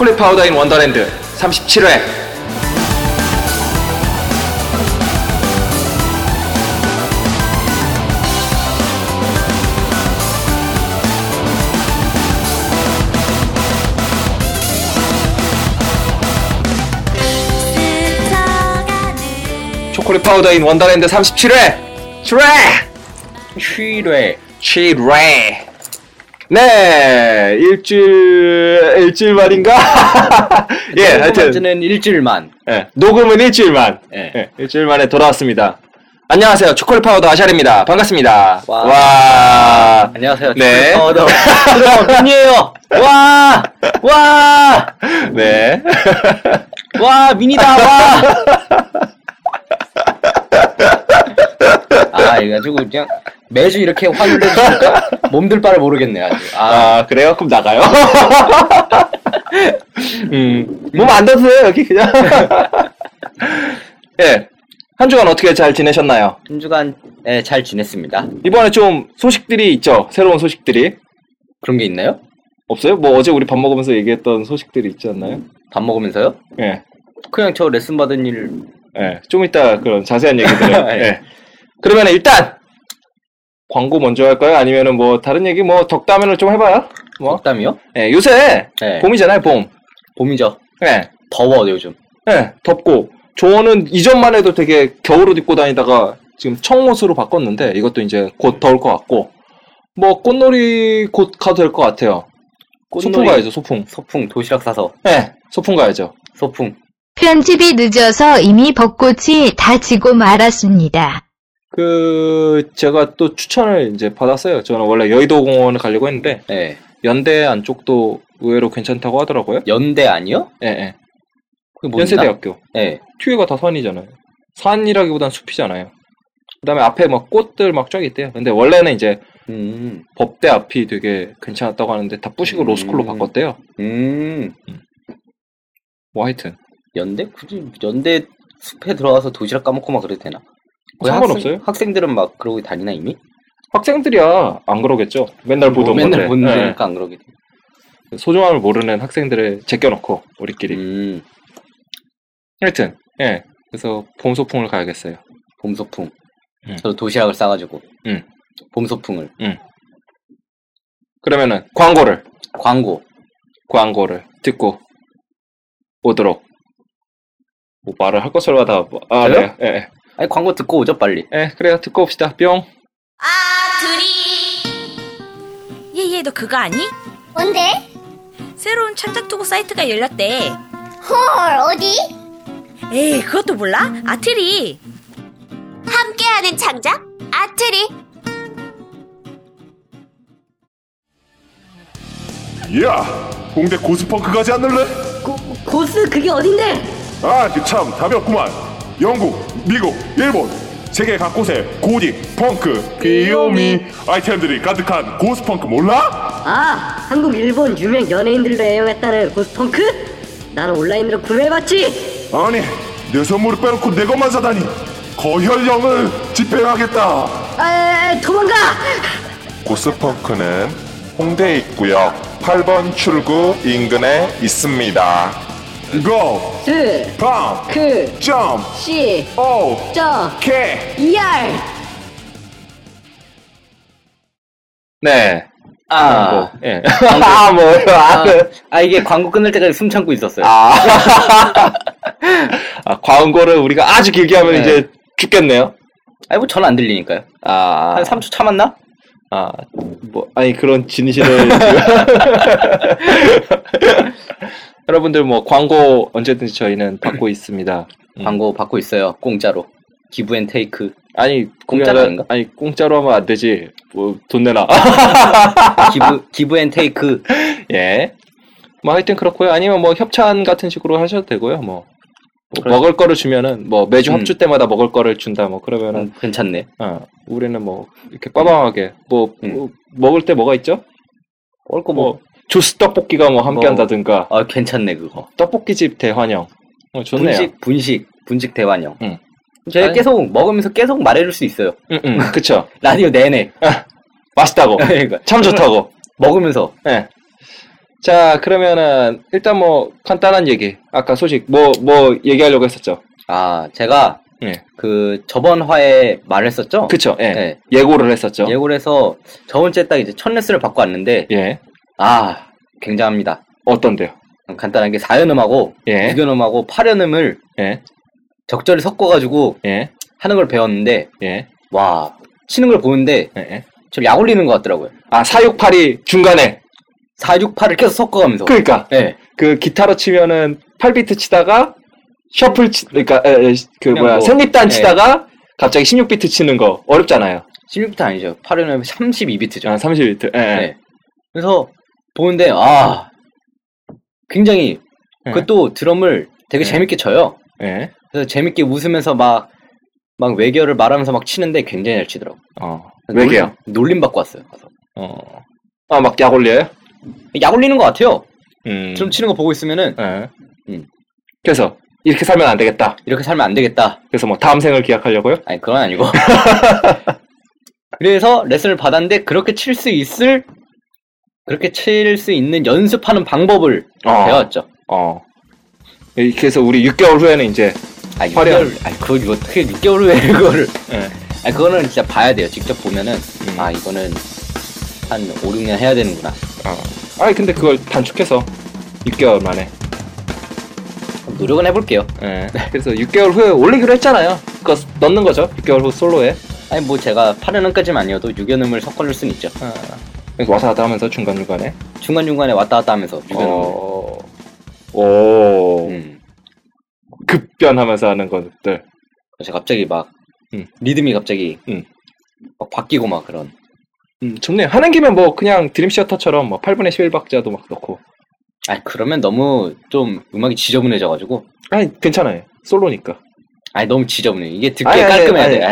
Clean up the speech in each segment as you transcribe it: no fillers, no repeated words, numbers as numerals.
초콜릿 파우더 인 원더랜드 37회. 초콜릿 파우더 인 원더랜드 37회. 7회. 네, 일주일 만인가? 예, 하여튼 일주일만. 예, 녹음은 일주일만. 예, 일주일 만에 돌아왔습니다. 안녕하세요, 초콜릿 파우더 아샬입니다. 반갑습니다. 와. 안녕하세요, 네. 초콜릿 파우더 민이에요. 와. 네. 와, 민이다. 와. 이거 가지고 그냥 매주 이렇게 화를 내주니까 몸둘 바를 모르겠네 아주. 그래요? 그럼 나가요. 몸 안 떴어요 여기 그냥. 예, 한 주간 어떻게 잘 지내셨나요? 한 주간 잘 지냈습니다. 이번에 좀 소식들이 있죠. 새로운 소식들이. 그런 게 있나요? 없어요? 뭐 어제 우리 밥 먹으면서 얘기했던 소식들이 있지 않나요? 밥 먹으면서요? 예. 그냥 저 레슨 받은 일. 예. 좀 이따 그런 자세한 얘기들을. 예. 그러면 일단 광고 먼저 할까요? 아니면은 뭐 다른 얘기 뭐 덕담을 좀 해봐요. 뭐 덕담이요? 예. 요새 봄이잖아요. 봄이죠. 예. 더워 요즘. 예. 덥고 저는 이전만 해도 되게 겨울옷 입고 다니다가 지금 청옷으로 바꿨는데 이것도 이제 곧 더울 것 같고 뭐 꽃놀이 곧 가도 될 것 같아요. 소풍 가야죠. 소풍 도시락 싸서. 네, 소풍 가야죠. 소풍. 편집이 늦어서 이미 벚꽃이 다 지고 말았습니다. 제가 또 추천을 이제 받았어요. 저는 원래 여의도 공원을 가려고 했는데 네. 연대 안쪽도 의외로 괜찮다고 하더라고요. 연대 아니요? 네. 연세대학교. 네. 뒤에가 다 산이잖아요. 산이라기보단 숲이잖아요. 그다음에 앞에 막 꽃들 막 쫙 있대요. 근데 원래는 이제 법대 앞이 되게 괜찮았다고 하는데 다 부시고 로스쿨로 바꿨대요. 뭐 하여튼 연대? 굳이 연대 숲에 들어가서 도시락 까먹고 막 그래도 되나? 상관없어요. 학생들은 막 그러고 다니나 이미? 학생들이야 안 그러겠죠. 맨날 보던 건데. 맨날 보는 거니까 안 그러겠지. 소중함을 모르는 학생들을 제껴놓고 우리끼리. 하여튼 예. 그래서 봄 소풍을 가야겠어요. 봄 소풍. 저도 도시락을 싸가지고. 봄 소풍을. 그러면은 광고를 듣고 오도록. 뭐 말을 할 것을 하다. 그래요? 네. 예. 아니 광고 듣고 오죠 빨리. 예, 그래요. 듣고 옵시다. 뿅. 얘 너 그거 아니? 뭔데? 새로운 창작투고 사이트가 열렸대. 헐, 어디? 에이, 그것도 몰라? 아트리. 함께하는 창작? 아트리. 야, 홍대 고스펑크 가지 않을래? 고스 그게 어딘데? 참 답이 없구만. 영국, 미국, 일본 세계 각곳에 고딕, 펑크, 귀요미 아이템들이 가득한 고스펑크 몰라? 한국, 일본 유명 연예인들도 애용했다는 고스펑크? 나는 온라인으로 구매해봤지. 아니, 내 선물을 빼놓고 내 것만 사다니. 거혈령을 집행하겠다. 도망가! 고스펑크는 홍대 입구역 8번 출구 인근에 있습니다. 고! 스! 펑! 크! 점! 시! 오! 저! 케! ER! 네. 예. 뭐요? 이게 광고 끝날 때까지 숨 참고 있었어요. 광고를 우리가 아주 길게 하면 이제 죽겠네요. 뭐 전 안 들리니까요. 한 3초 참았나? 그런 진실을. 여러분들 뭐 광고 언제든지 저희는 받고 있습니다. 광고 받고 있어요. 공짜로. 기브앤테이크. 공짜로 아닌가? 공짜로 하면 안 되지. 뭐 돈 내놔. 기브앤테이크. 예. 뭐 하여튼 그렇고요. 아니면 뭐 협찬 같은 식으로 하셔도 되고요. 뭐 먹을 거를 주면은 뭐 매주 합주 때마다 먹을 거를 준다. 뭐 그러면은 괜찮네. 우리는 뭐 이렇게 빠방하게 뭐 먹을 때 뭐가 있죠? 먹을 거 뭐 조스 떡볶이가 뭐 함께 한다든가. 괜찮네 그거. 떡볶이집 대환영. 좋네요. 분식 대환영. 저희가 계속 먹으면서 계속 말해줄 수 있어요. 그쵸. 라디오 내내. 맛있다고. 참 좋다고. 먹으면서. 네. 자, 그러면은 일단 뭐 간단한 얘기. 아까 소식 뭐 얘기하려고 했었죠. 아, 제가 예. 그 저번 화에 말했었죠. 그쵸. 예. 네. 예고를 했었죠. 예고를 해서 저번 주에 딱 이제 첫 레슨을 받고 왔는데 예. 아, 굉장합니다. 어떤데요? 간단하게 4연음하고 예. 6연음하고 8연음을 예. 적절히 섞어가지고 예. 하는 걸 배웠는데 예. 와, 치는 걸 보는데 예. 좀 약 올리는 것 같더라고요. 아, 468이 중간에 4, 6, 8을 계속 섞어가면서. 그러니까 네. 그 기타로 치면은 8비트 치다가 셔플 그러니까 뭐, 생립단 치다가 갑자기 16비트 치는 거 어렵잖아요. 16비트 아니죠. 8연음이 32비트죠. 아, 30비트. 예. 네. 그래서 보는데 굉장히 그것도 드럼을 되게 재밌게 쳐요. 예. 그래서 재밌게 웃으면서 막 외계어를 말하면서 막 치는데 굉장히 잘 치더라고. 외계어. 놀림 받고 왔어요. 아, 막 약 올려요? 약 올리는 것 같아요. 드럼 치는 거 보고 있으면은. 그래서 이렇게 살면 안 되겠다. 이렇게 살면 안 되겠다. 그래서 뭐 다음 생을 기약하려고요? 아니, 그건 아니고. 그래서 레슨을 받았는데 그렇게 칠 수 있는 연습하는 방법을 배웠죠. 그래서 우리 6개월 후에는 이제 그걸 어떻게 6개월 후에 그거를. 아니, 그거는 진짜 봐야 돼요. 직접 보면은 이거는 한 5, 6년 해야 되는구나. 아니, 근데 그걸 단축해서 6개월 만에 노력은 해볼게요. 네. 그래서 6개월 후에 올리기로 했잖아요. 그거 넣는 거죠. 6개월 후 솔로에. 아니, 뭐 제가 8연음까지는 아니어도 6연음을 섞어줄 수는 있죠. 그래서 왔다 갔다 하면서 중간중간에 왔다 갔다 하면서 6연음을. 급변하면서 하는 것들. 그래서 갑자기 막 리듬이 갑자기 막 바뀌고 막 그런. 좋네요. 하는 김에 뭐 그냥 드림시어터처럼 뭐 8분의 11박자도 막 넣고. 아니, 그러면 너무 좀 음악이 지저분해져가지고. 아니, 괜찮아요. 솔로니까. 아니, 너무 지저분해. 이게 듣기에 깔끔해야 돼.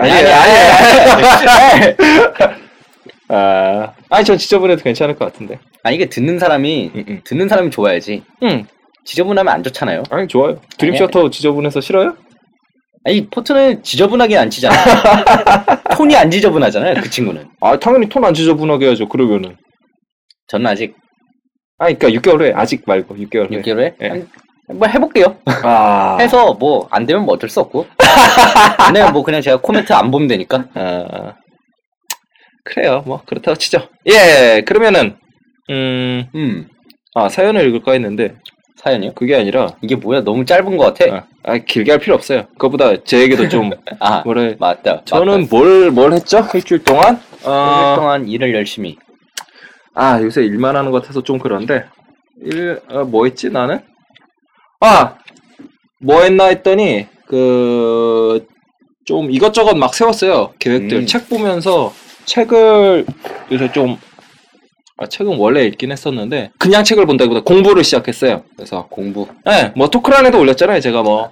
아니, 전 지저분해도 괜찮을 것 같은데. 아니, 이게 듣는 사람이 좋아야지. 지저분하면 안 좋잖아요. 아니, 좋아요. 드림시어터 지저분해서 싫어요? 아니, 포트는 지저분하게 안 치잖아요. 톤이 안 지저분하잖아요, 그 친구는. 아, 당연히 톤 안 지저분하게 해야죠, 그러면은. 저는 아직. 그러니까 6개월 후에, 아직 말고, 6개월 후에. 6개월 후에? 네. 뭐 해볼게요. 해서 뭐, 안 되면 뭐 어쩔 수 없고. 안 되면 뭐 그냥 제가 코멘트 안 보면 되니까. 그래요, 뭐, 그렇다고 치죠. 예, 그러면은, 사연을 읽을까 했는데. 사연이요? 그게 아니라. 이게 뭐야, 너무 짧은 것 같아. 길게 할 필요 없어요. 그거보다 제 얘기도 좀. 맞다. 저는 뭘 했죠? 일주일 동안? 일주일 동안 일을 열심히. 요새 일만 하는 것 같아서 좀 그런데. 뭐 했지, 나는? 뭐 했나 했더니, 좀 이것저것 막 세웠어요. 계획들. 책 보면서, 책을 요새 좀, 책은 원래 읽긴 했었는데, 그냥 책을 본다기보다 공부를 시작했어요. 그래서. 공부? 네, 뭐 토크란에도 올렸잖아요, 제가 뭐.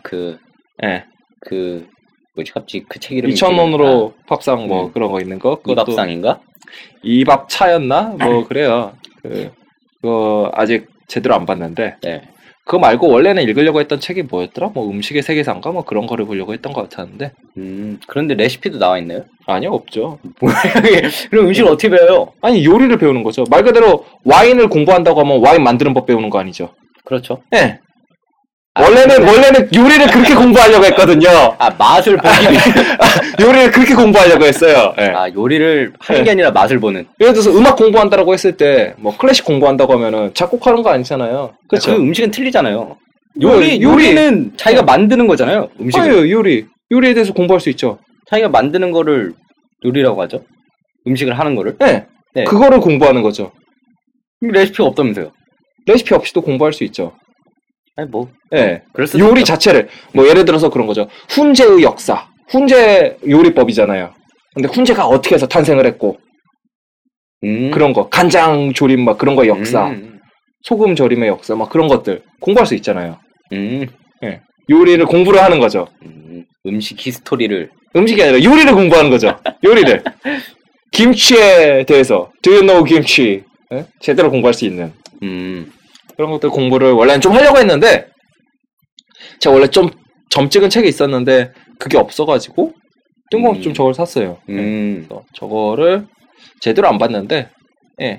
뭐지, 갑자기 그 책 이름이. 2,000원으로 팝상 뭐 그런 거 있는 거. 이박상인가? 이박차였나? 뭐, 그래요. 그거 아직 제대로 안 봤는데. 네. 그거 말고 원래는 읽으려고 했던 책이 뭐였더라? 뭐 음식의 세계사인가? 뭐 그런 거를 보려고 했던 것 같았는데. 그런데 레시피도 나와 있나요? 아니요, 없죠. 그럼 음식을 어떻게 배워요? 아니, 요리를 배우는 거죠. 말 그대로 와인을 공부한다고 하면 와인 만드는 법 배우는 거 아니죠? 그렇죠. 네. 원래는 요리를 그렇게 공부하려고 했거든요. 맛을 보기 위해. 요리를 그렇게 공부하려고 했어요. 네. 요리를 하는 게 아니라 맛을 보는. 예를 들어서 음악 공부한다라고 했을 때, 뭐 클래식 공부한다고 하면은 작곡하는 거 아니잖아요. 그렇죠. 그 음식은 틀리잖아요. 요리는 자기가 만드는 거잖아요. 음식은. 아니요, 요리에 대해서 공부할 수 있죠. 자기가 만드는 거를 요리라고 하죠. 음식을 하는 거를. 네. 그거를 공부하는 거죠. 레시피가 없다면서요. 레시피 없이도 공부할 수 있죠. 아니, 뭐. 네. 요리 자체를, 뭐, 예를 들어서 그런 거죠. 훈제의 역사. 훈제 요리법이잖아요. 근데 훈제가 어떻게 해서 탄생을 했고, 그런 거. 간장 조림, 막 그런 거의 역사. 소금 조림의 역사, 막 그런 것들. 공부할 수 있잖아요. 네. 요리를 공부를 하는 거죠. 음식 히스토리를. 음식이 아니라 요리를 공부하는 거죠. 요리를. 김치에 대해서. Do you know 김치? 네? 제대로 공부할 수 있는. 그런 것들 공부를 원래는 좀 하려고 했는데, 제가 원래 좀 점 찍은 책이 있었는데, 그게 없어가지고, 뜬금없이 좀 저걸 샀어요. 그래서 저거를 제대로 안 봤는데,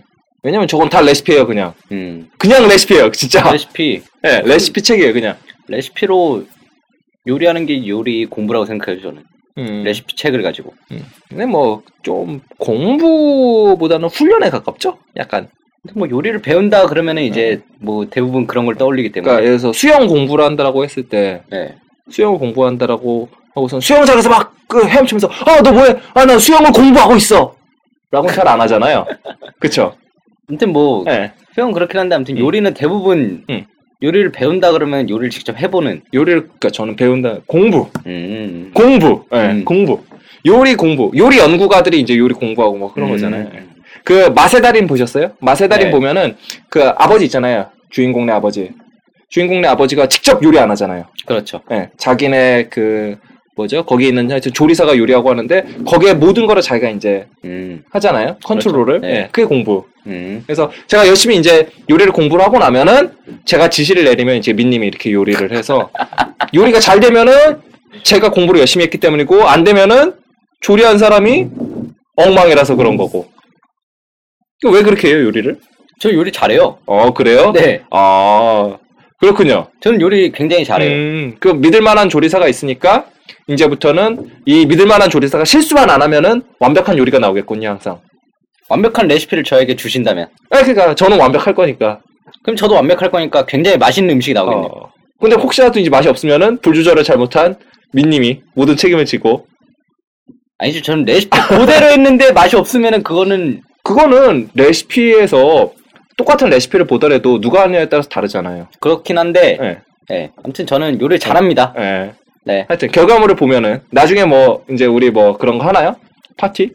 왜냐면 저건 다 레시피예요, 그냥. 그냥 레시피예요, 진짜. 레시피. 네, 레시피 책이에요, 그냥. 레시피로 요리하는 게 요리 공부라고 생각해요, 저는. 레시피 책을 가지고. 근데 뭐 좀 공부보다는 훈련에 가깝죠? 약간. 뭐 요리를 배운다 그러면은 이제 뭐 대부분 그런 걸 떠올리기 때문에. 그러니까 예를 들어서 수영 공부를 한다라고 했을 때, 네. 수영을 공부한다라고 하고선 수영장에서 막 헤엄치면서 너 뭐해? 나 수영을 공부하고 있어. 라고는 잘 안 하잖아요. 그쵸? 아무튼 뭐 네. 수영은 그렇긴 한데 아무튼 요리는 대부분 요리를 배운다 그러면 요리를 직접 해보는. 요리를 그러니까 저는 배운다 공부. 공부. 네, 공부. 요리 공부. 요리 연구가들이 이제 요리 공부하고 뭐 그런 거잖아요. 그 맛의 달인 보셨어요? 맛의 달인 네. 보면은 그 아버지 있잖아요. 주인공네 아버지. 주인공네 아버지가 직접 요리 안 하잖아요. 그렇죠. 네, 자기네 그 뭐죠? 거기 있는 하여튼 조리사가 요리하고 하는데 거기에 모든 거를 자기가 이제 하잖아요. 컨트롤을. 그렇죠. 네. 네, 그게 공부. 그래서 제가 열심히 이제 요리를 공부를 하고 나면은 제가 지시를 내리면 이제 민님이 이렇게 요리를 해서 요리가 잘 되면은 제가 공부를 열심히 했기 때문이고 안 되면은 조리한 사람이 엉망이라서 그런 거고. 왜 그렇게 해요, 요리를? 저 요리 잘해요. 그래요? 네. 그렇군요. 저는 요리 굉장히 잘해요. 그 믿을만한 조리사가 있으니까 이제부터는 이 믿을만한 조리사가 실수만 안 하면은 완벽한 요리가 나오겠군요, 항상. 완벽한 레시피를 저에게 주신다면. 그러니까 저는 완벽할 거니까. 그럼 저도 완벽할 거니까 굉장히 맛있는 음식이 나오겠네요. 근데 혹시라도 이제 맛이 없으면은 불 조절을 잘못한 민님이 모든 책임을 지고. 아니죠, 저는 레시피 그대로 했는데 맛이 없으면은 그거는 레시피에서 똑같은 레시피를 보더라도 누가 하느냐에 따라서 다르잖아요. 그렇긴 한데, 네. 아무튼 저는 요리를 잘합니다. 네. 네. 하여튼 결과물을 보면은 나중에 뭐 이제 우리 뭐 그런 거 하나요? 파티?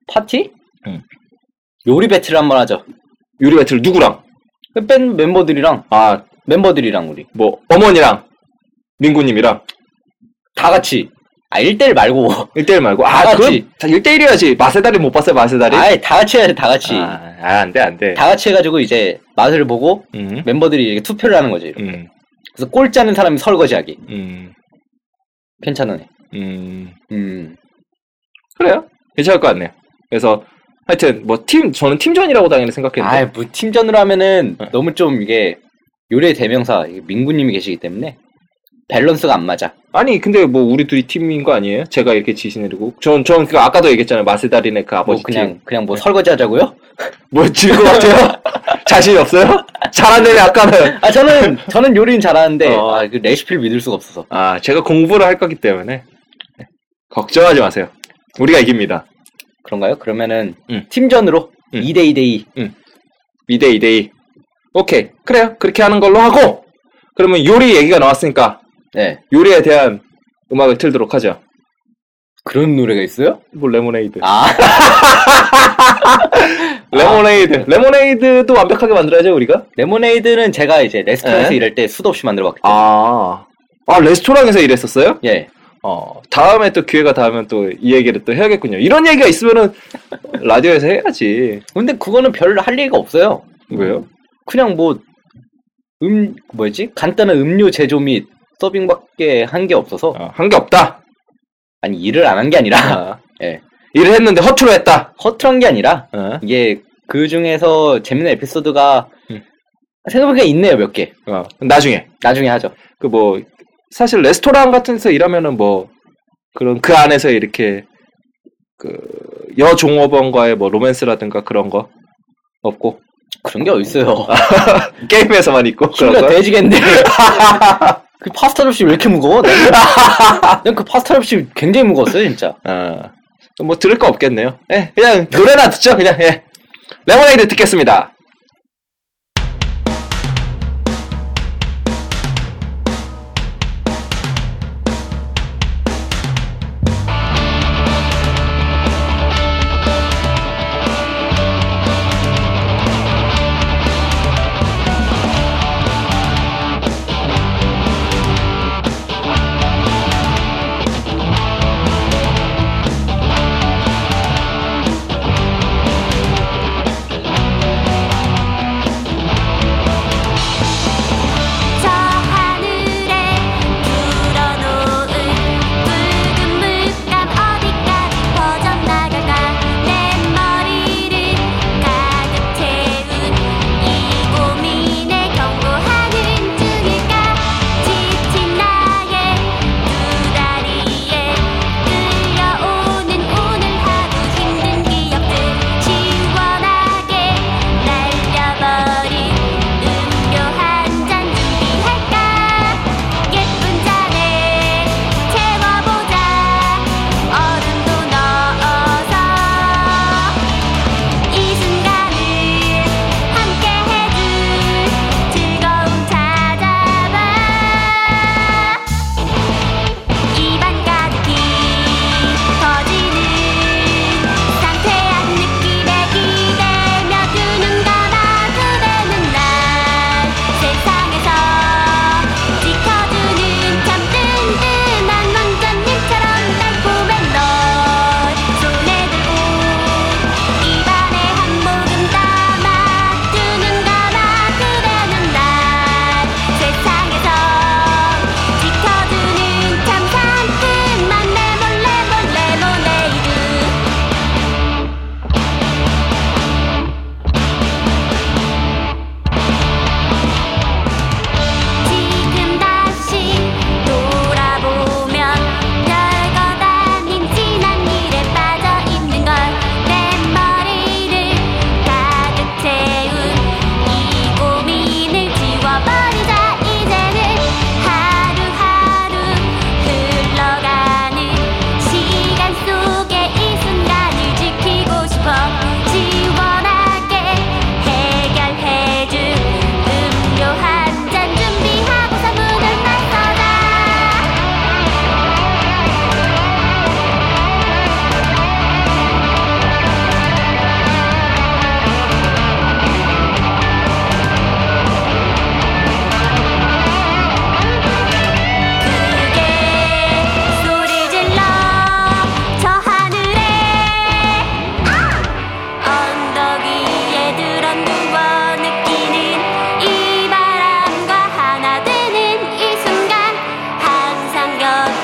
요리 배틀을 한번 하죠. 요리 배틀 누구랑? 밴 멤버들이랑. 멤버들이랑 우리. 뭐 어머니랑 민구님이랑 다 같이. 1대1 말고. 1대1 말고. 다 같이. 1대1이어야지. 맛의 달인 못 봤어요, 맛의 달인? 다 같이 해야지, 다 같이. 안 돼. 다 같이 해가지고 이제 맛을 보고 멤버들이 이렇게 투표를 하는 거죠. 이렇게. 그래서 꼴찌하는 사람이 설거지하기. 괜찮으네. 그래요? 괜찮을 것 같네요. 그래서 하여튼 뭐 저는 팀전이라고 당연히 생각했는데. 뭐 팀전으로 하면은 너무 좀 이게 요리의 대명사 민구님이 계시기 때문에 밸런스가 안 맞아. 아니 근데 뭐 우리 둘이 팀인 거 아니에요? 제가 이렇게 지시내리고 전 그 아까도 얘기했잖아요. 맛의 달인의 그 아버지 그냥 뭐 설거지 하자고요? 뭐 질 것 같아요? 자신이 없어요? 잘한다네 아까는. 저는 요리는 잘하는데 그 레시피를 믿을 수가 없어서. 제가 공부를 할 거기 때문에 걱정하지 마세요. 우리가 이깁니다. 그런가요? 그러면은 팀전으로 2대2대2. 2대2대2. 오케이. 그래요. 그렇게 하는 걸로 하고 그러면 요리 얘기가 나왔으니까 네. 요리에 대한 음악을 틀도록 하죠. 그런 노래가 있어요? 뭐 레모네이드. 레모네이드도 완벽하게 만들어야죠 우리가. 레모네이드는 제가 이제 레스토랑에서 일할 때 수도 없이 만들어봤기 때문에. 레스토랑에서 일했었어요? 예. 다음에 또 기회가 닿으면 또 이 얘기를 또 해야겠군요. 이런 얘기가 있으면은 라디오에서 해야지. 근데 그거는 별로 할 얘기가 없어요. 왜요? 그냥 뭐 간단한 음료 제조 및 서빙밖에 한 게 없어서. 한 게 없다? 아니 일을 안 한 게 아니라 예. 일을 했는데 허투루 했다? 허투루한 게 아니라 이게 그 중에서 재밌는 에피소드가 생각해보니까 있네요 몇 개. 나중에 하죠. 그 뭐 사실 레스토랑 같은 데서 일하면은 뭐 그런 그 안에서 이렇게 그 여종업원과의 뭐 로맨스라든가 그런 거 없고. 그런 게 어딨어요. 게임에서만 있고. 그런 돼지겠는데. 그 파스타 접시 왜 이렇게 무거워? 난 그 파스타 접시 굉장히 무거웠어요 진짜. 뭐 들을 거 없겠네요. 그냥 노래나 듣죠 그냥. 레모네이드 듣겠습니다.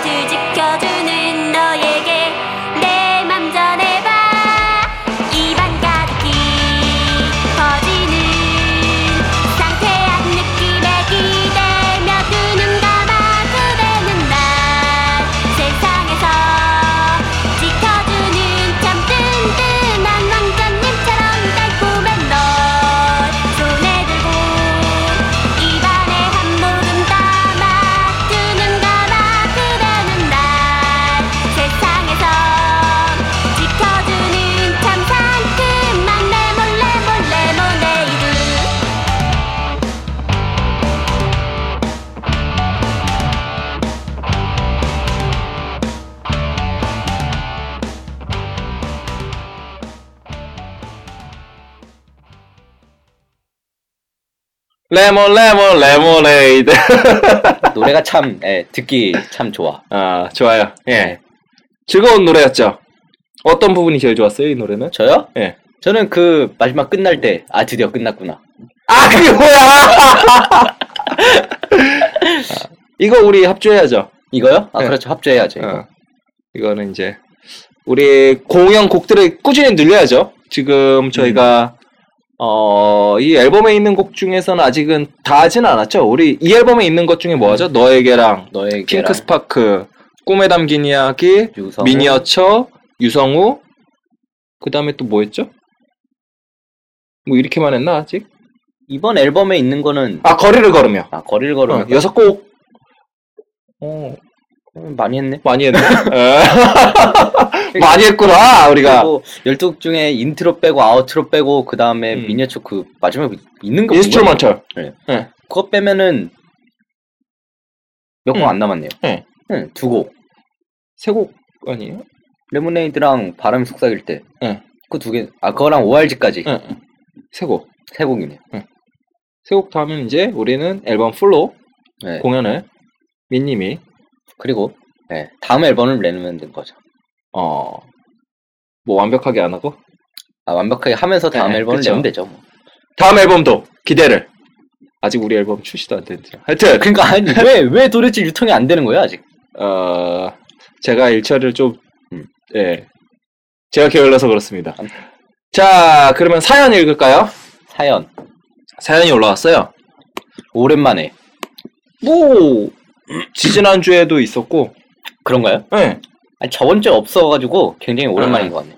곁을 지켜주는 너에게 내 맘 전해봐. 입안 가득히 퍼지는 상쾌한 느낌에 기대며 두 눈 감아 그대는 날 세상에서 지켜주는 참 든든한 왕자님처럼 달콤한 널 손에 들고 입안에 한 모금 담아 두 눈 감아 그대는 날 세상에서 지켜주는 참 상큼한 내 몰래 모네이드. 레모네이드. 노래가 참 듣기 참 좋아. 아, 좋아요. 예. 즐거운 노래였죠. 어떤 부분이 제일 좋았어요, 이 노래는? 저요? 예. 저는 그 마지막 끝날 때 드디어 끝났구나. 아, 그게 뭐야! 이거 우리 합주해야죠. 이거요? 네. 그렇죠. 합주해야죠. 이거. 이거는 이제 우리 공연 곡들을 꾸준히 늘려야죠. 지금 저희가 이 앨범에 있는 곡 중에서는 아직은 다 하진 않았죠. 우리 이 앨범에 있는 것 중에 뭐 하죠? 너에게랑 핑크 스파크, 꿈에 담긴 이야기, 유성우. 미니어처, 유성우, 그 다음에 또 뭐 했죠? 뭐 이렇게만 했나 아직? 이번 앨범에 있는 거는 거리를 걸으며. 거리를 걸으며 6곡. 많이 했네. 많이 했네. 많이 했구나 우리가. 12곡 중에 인트로 빼고 아우트로 빼고 그 다음에 미니어처 그 마지막에 있는 거 인스트루먼털. 네. 그거 빼면은 몇 곡 안 남았네요. 네. 2곡. 3곡 아니에요? 레모네이드랑 바람이 속삭일 때. 네. 그 2개. 그거랑 ORG까지. 3곡. 3곡이네요. 3곡 다 하면 이제 우리는 앨범 풀로 공연을 민님이 그리고 다음 앨범을 내면 된 거죠. 뭐 완벽하게 안 하고? 완벽하게 하면서 다음 앨범을 내면 되죠. 뭐. 다음 앨범도 기대를. 아직 우리 앨범 출시도 안 됐죠. 하여튼 그러니까 아니 왜 도대체 유통이 안 되는 거예요 아직? 제가 일처리를 좀 제가 게을러서 그렇습니다. 자, 그러면 사연 읽을까요? 사연이 올라왔어요. 오랜만에. 뭐 지지난주에도 있었고. 그런가요? 네. 아니, 저번 주에 없어가지고 굉장히 오랜만인 것 같네요.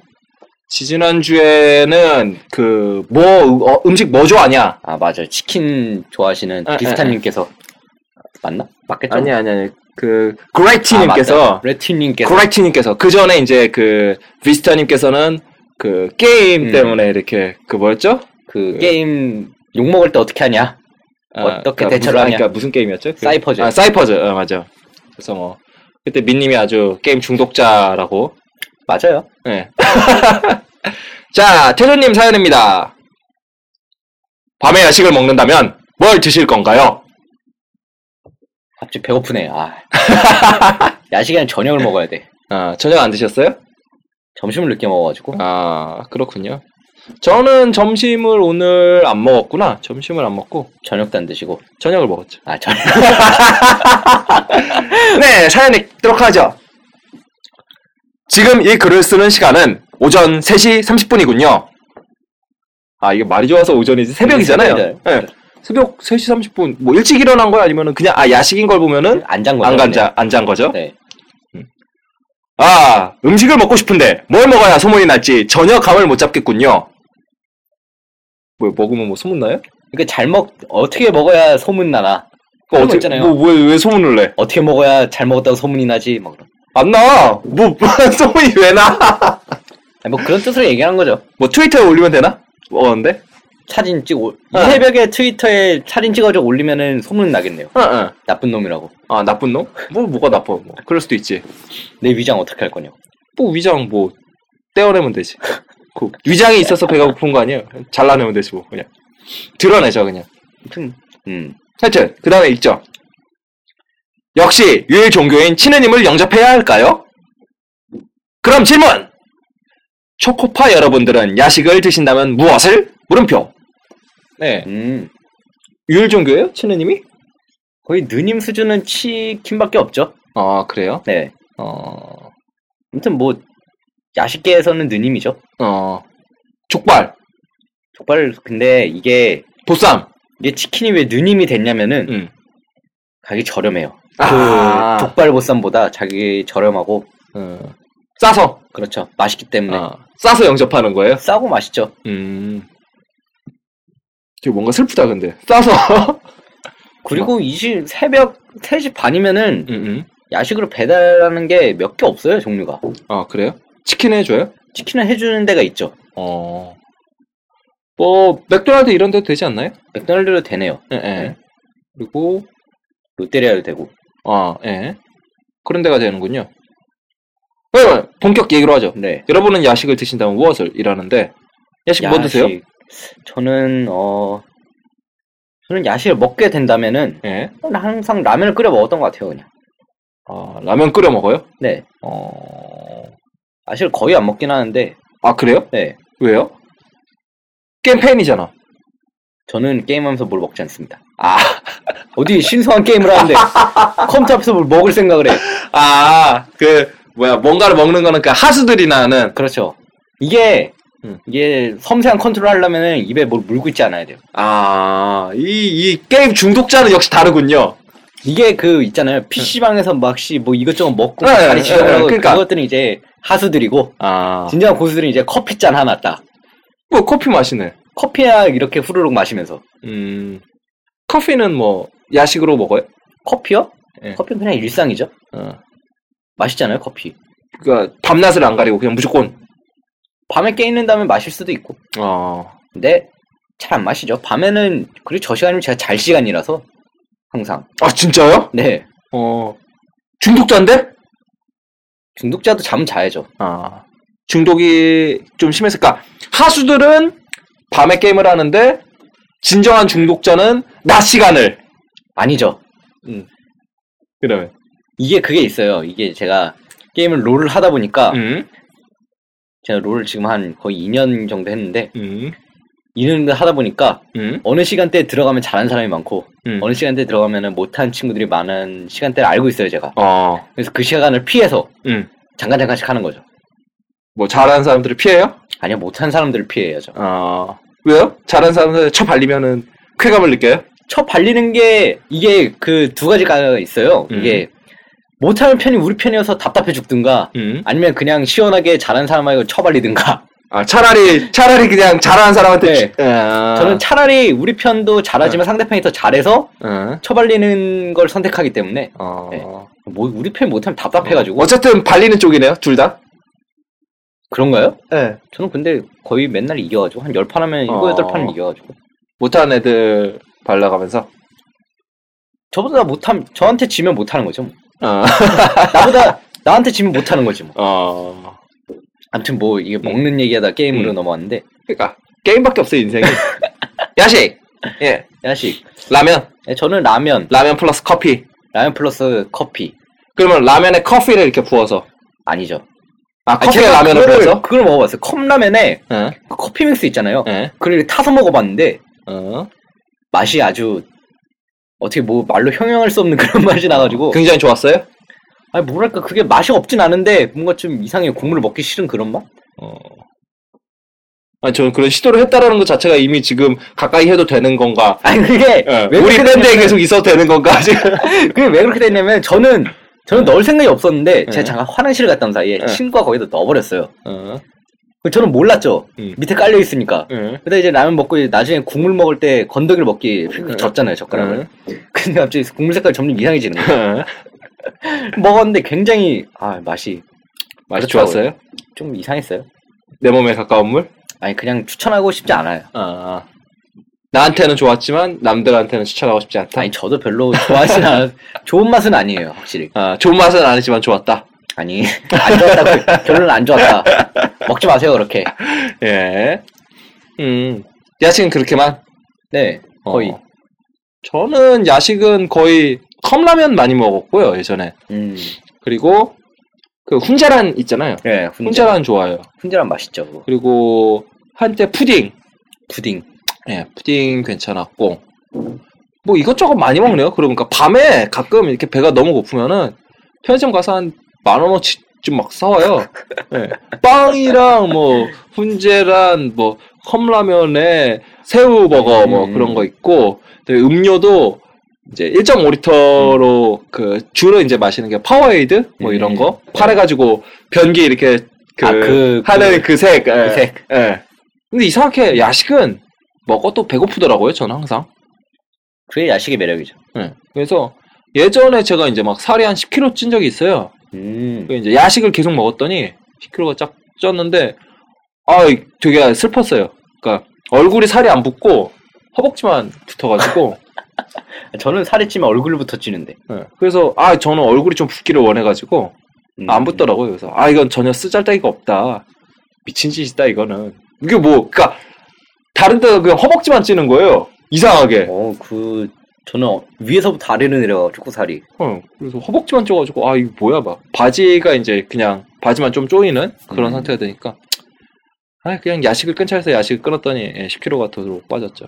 지지난주에는 음식 뭐 좋아하냐? 맞아요. 치킨 좋아하시는 비스타님께서 맞나? 맞겠죠? 아니. 그레티님께서 레티님께서 그 전에 이제 비스타님께서는 그 게임 때문에 이렇게 뭐였죠? 게임 욕 먹을 때 어떻게 하냐? 어떻게 대처를 하냐? 그러니까 무슨 게임이었죠? 사이퍼즈. 사이퍼즈. 맞아. 그래서 그때 민님이 아주 게임 중독자라고. 맞아요. 네. 자, 태조님 사연입니다. 밤에 야식을 먹는다면 뭘 드실 건가요? 갑자기 배고프네. 야식에는 저녁을 먹어야 돼. 저녁 안 드셨어요? 점심을 늦게 먹어가지고. 그렇군요. 저는 점심을 오늘 안 먹었구나. 점심을 안 먹고 저녁도 안 드시고 저녁을 먹었죠. 저녁. 네, 사연 읽도록 하죠. 지금 이 글을 쓰는 시간은 오전 3시 30분이군요. 이게 말이 좋아서 오전이지 새벽이잖아요. 네. 새벽 3시 30분. 뭐 일찍 일어난 거야 아니면은 그냥 야식인 걸 보면은 안 잔 거죠. 안 잔 거죠. 네. 음식을 먹고 싶은데 뭘 먹어야 소문이 날지 전혀 감을 못 잡겠군요. 먹으면 뭐 소문 나요? 그러니까 어떻게 먹어야 소문 나나? 어떻게 있잖아요. 왜 소문을 내? 어떻게 먹어야 잘 먹었다고 소문이 나지? 막 그런. 안 나. 소문이 왜 나? 그런 뜻으로 얘기하는 거죠. 트위터에 올리면 되나? 근데 사진 찍고 새벽에 트위터에 사진 찍어서 올리면은 소문 나겠네요. 나쁜 놈이라고. 나쁜 놈? 뭐가 나빠? 그럴 수도 있지. 내 위장 어떻게 할 거냐? 위장 떼어내면 되지. 위장이 있어서 배가 고픈 거 아니에요? 잘라내면 되지 그냥. 드러내죠 그냥. 하여튼 그 다음에 읽죠. 역시 유일 종교인 친느님을 영접해야 할까요? 그럼 질문! 초코파 여러분들은 야식을 드신다면 무엇을? 물음표. 네. 유일 종교예요? 친느님이? 거의 느님 수준은 치킨밖에 없죠. 아, 그래요? 네. 아무튼 뭐 야식계에서는 누님이죠. 족발. 근데 이게 보쌈. 이게 치킨이 왜 누님이 됐냐면은 가격이 저렴해요. 그 족발 보쌈보다 자기 저렴하고 싸서. 그렇죠. 맛있기 때문에. 싸서 영접하는 거예요? 싸고 맛있죠. 지금 뭔가 슬프다 근데. 싸서. 그리고 새벽 3시 반이면은 야식으로 배달하는 게 몇 개 없어요, 종류가. 아, 그래요? 치킨 해줘요? 치킨을 해주는 데가 있죠. 뭐 맥도날드 이런 데도 되지 않나요? 맥도날드도 되네요. 네. 그리고 롯데리아도 되고. 예. 그런 데가 되는군요. 그러면 본격 얘기로 하죠. 네. 여러분은 야식을 드신다면 무엇을 일하는데? 야식 뭐 드세요? 저는 야식을 먹게 된다면은 항상 라면을 끓여 먹었던 것 같아요, 그냥. 라면 끓여 먹어요? 네. 야식을 거의 안 먹긴 하는데. 아, 그래요? 네. 왜요? 게임 팬이잖아. 저는 게임하면서 뭘 먹지 않습니다. 어디 신성한 게임을 하는데 컴퓨터 앞에서 뭘 먹을 생각을 해. 뭔가를 먹는 거는 그 하수들이나 하는. 그렇죠. 이게 섬세한 컨트롤 하려면은 입에 뭘 물고 있지 않아야 돼요. 이 게임 중독자는 역시 다르군요. 이게 있잖아요. PC방에서 뭐 이것저것 먹고 다리 치려고 그러니까. 그것들은 이제 하수들이고 진정한 고수들은 이제 커피잔 하나 딱. 뭐 커피 마시네. 커피야 이렇게 후루룩 마시면서. 커피는 뭐 야식으로 먹어요? 커피요? 네. 커피는 그냥 일상이죠. 맛있잖아요, 커피. 그러니까 밤낮을 안 가리고 그냥 무조건. 밤에 깨 있는다면 마실 수도 있고. 근데 잘 안 마시죠. 밤에는 그리고 저 시간이면 제가 잘 시간이라서 항상. 아, 진짜요? 네. 중독자인데? 중독자도 잠은 자야죠. 중독이 좀 심했을까? 하수들은 밤에 게임을 하는데 진정한 중독자는 낮 시간을. 아니죠. 그러면 그게 있어요. 이게 제가 게임을 롤을 하다 보니까 제가 롤을 지금 한 거의 2년 정도 했는데 2년 하다 보니까 어느 시간대에 들어가면 잘하는 사람이 많고 어느 시간대에 들어가면 못하는 친구들이 많은 시간대를 알고 있어요, 제가. 그래서 그 시간을 피해서 잠깐씩 하는 거죠. 뭐 잘하는 사람들을 피해요? 아니요, 못하는 사람들을 피해야죠. 왜요? 잘하는 사람들 쳐 발리면은 쾌감을 느껴요? 쳐 발리는 게 이게 두 가지가 있어요. 이게 못하는 편이 우리 편이어서 답답해 죽든가 아니면 그냥 시원하게 잘하는 사람하고 쳐 발리든가. 차라리 그냥 잘하는 사람한테. 저는 차라리 우리 편도 잘하지만 상대편이 더 잘해서 쳐 발리는 걸 선택하기 때문에. 우리 편이 못하면 답답해가지고. 어쨌든 발리는 쪽이네요, 둘 다. 그런가요? 네. 저는 근데 거의 맨날 이겨가지고 한 10판 하면 7, 8판은 이겨가지고. 못하는 애들 발라가면서. 저한테 지면 못하는 거죠. 나한테 지면 못하는 거지 뭐. 아무튼 이게 먹는 얘기하다 게임으로 넘어왔는데. 그러니까 게임밖에 없어요, 인생이. 야식. 예. 야식. 라면. 네, 저는 라면 플러스 커피. 라면 플러스 커피. 그러면 라면에 커피를 이렇게 부어서. 아니죠. 커피에 라면을 부어서? 그걸 먹어봤어요. 컵라면에 커피 믹스 있잖아요. 그걸 타서 먹어봤는데 맛이 아주 어떻게 말로 형용할 수 없는 그런 맛이 나가지고. 굉장히 좋았어요? 뭐랄까 그게 맛이 없진 않은데 뭔가 좀 이상해요. 국물을 먹기 싫은 그런 맛? 저는 그런 시도를 했다라는 것 자체가 이미 지금 가까이 해도 되는 건가? 그게 우리 밴드에 계속 있어도 되는 건가? 그게 왜 그렇게 됐냐면 저는 넣을 생각이 없었는데 제가 잠깐 화장실을 갔다 온 사이에 친구가 거기다 넣어버렸어요. 저는 몰랐죠. 밑에 깔려 있으니까. 근데 이제 라면 먹고 나중에 국물 먹을 때 건더기를 먹기 졌잖아요, 젓가락을. 근데 갑자기 국물 색깔이 점점 이상해지는 거예요. 먹었는데 굉장히 맛이 좋았어요? 좀 이상했어요. 내 몸에 가까운 물? 그냥 추천하고 싶지 않아요. 나한테는 좋았지만 남들한테는 추천하고 싶지 않다. 저도 별로 좋아하진 않아요. 좋은 맛은 아니에요, 확실히. 좋은 맛은 아니지만 좋았다. 아니, 안 좋았다. 결론은 안 좋았다. 먹지 마세요, 그렇게. 예. 야식은 그렇게만? 네, 거의. 저는 야식은 거의 컵라면 많이 먹었고요, 예전에. 그리고 그 훈제란 있잖아요. 네, 훈제란 좋아요. 훈제란 맛있죠. 그리고 한때 푸딩. 네, 푸딩 괜찮았고. 뭐 이것저것 많이 먹네요. 그러니까 밤에 가끔 이렇게 배가 너무 고프면은 편의점 가서 한 10,000원어치쯤 막 사와요. 네. 빵이랑 뭐 훈제란 뭐 컵라면에 새우버거 뭐 그런 거 있고, 음료도 이제 1.5리터로 그 주로 이제 마시는 게 파워에이드 뭐 이런 거 팔아가지고 변기 이렇게 하는 그 색. 그 색. 예. 근데 이상하게 야식은 먹어도 배고프더라고요. 저는 항상. 그게 야식의 매력이죠. 예. 그래서 예전에 제가 이제 막 살이 한 10kg 찐 적이 있어요. 이제 야식을 계속 먹었더니 10kg가 쫙 쪘는데 되게 슬펐어요. 그러니까 얼굴이 살이 안 붙고 허벅지만 붙어가지고. 저는 살이 찌면 얼굴부터 찌는데. 네. 그래서 저는 얼굴이 좀 붓기를 원해가지고 안 붙더라고요. 그래서 이건 전혀 쓰잘데기가 없다. 미친 짓이다 이거는. 이게 뭐 그러니까 다른 데가 그냥 허벅지만 찌는 거예요. 이상하게. 저는 위에서부터 아래로 내려가지고 살이. 그래서 허벅지만 쪄가지고 이거 뭐야 막 바지가 이제 그냥 바지만 좀 조이는 그런 상태가 되니까 그냥 야식을 끊자 해서 야식을 끊었더니 10kg가 더 빠졌죠.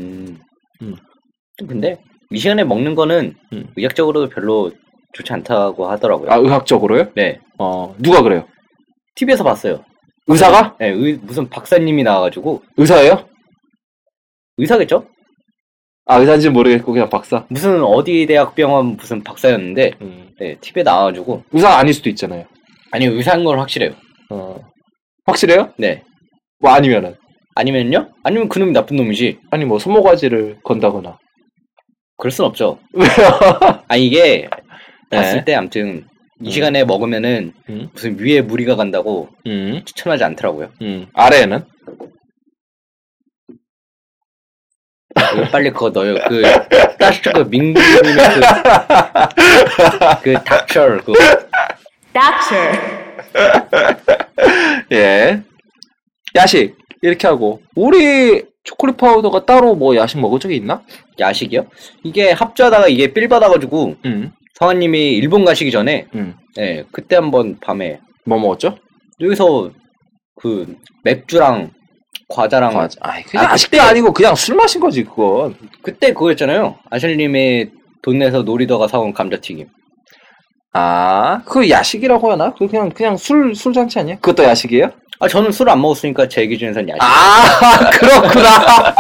근데 이 시간에 먹는 거는 의학적으로도 별로 좋지 않다고 하더라고요. 의학적으로요? 네. 누가 그래요? TV에서 봤어요. 의사가? 네, 무슨 박사님이 나와가지고. 의사예요? 의사겠죠? 의사인지는 모르겠고 그냥 박사. 무슨 어디 대학병원 무슨 박사였는데 네, TV에 나와가지고. 의사 아닐 수도 있잖아요. 아니 의사인 건 확실해요. 확실해요? 네. 뭐 아니면은? 아니면요? 아니면 그놈이 나쁜 놈이지. 아니 뭐 손모가지를 건다거나. 그럴 순 없죠. 왜요? 이게 봤을 때 아무튼 이 시간에 먹으면은 무슨 위에 무리가 간다고 추천하지 않더라고요. 아래에는? 빨리 그거 넣어요. 따시죠. 민구님의 그 닥쳐 그거. 닥쳐. 예. 야식 이렇게 하고 우리 초콜릿 파우더가 따로 뭐 야식 먹은 적이 있나? 야식이요? 이게 합주하다가 이게 삘 받아가지고 성환님이 일본 가시기 전에 네, 그때 한번 밤에 뭐 먹었죠? 여기서 그 맥주랑 과자랑 그게 야식도 아니고 그냥 술 마신 거지 그건. 그때 그거였잖아요. 아실님이 돈 내서 놀이더가 사온 감자튀김. 그거 야식이라고 하나? 그거 그냥 술 잔치 아니야? 그것도 야식이에요? 저는 술을 안 먹었으니까 제 기준에서는 야식. 그렇구나.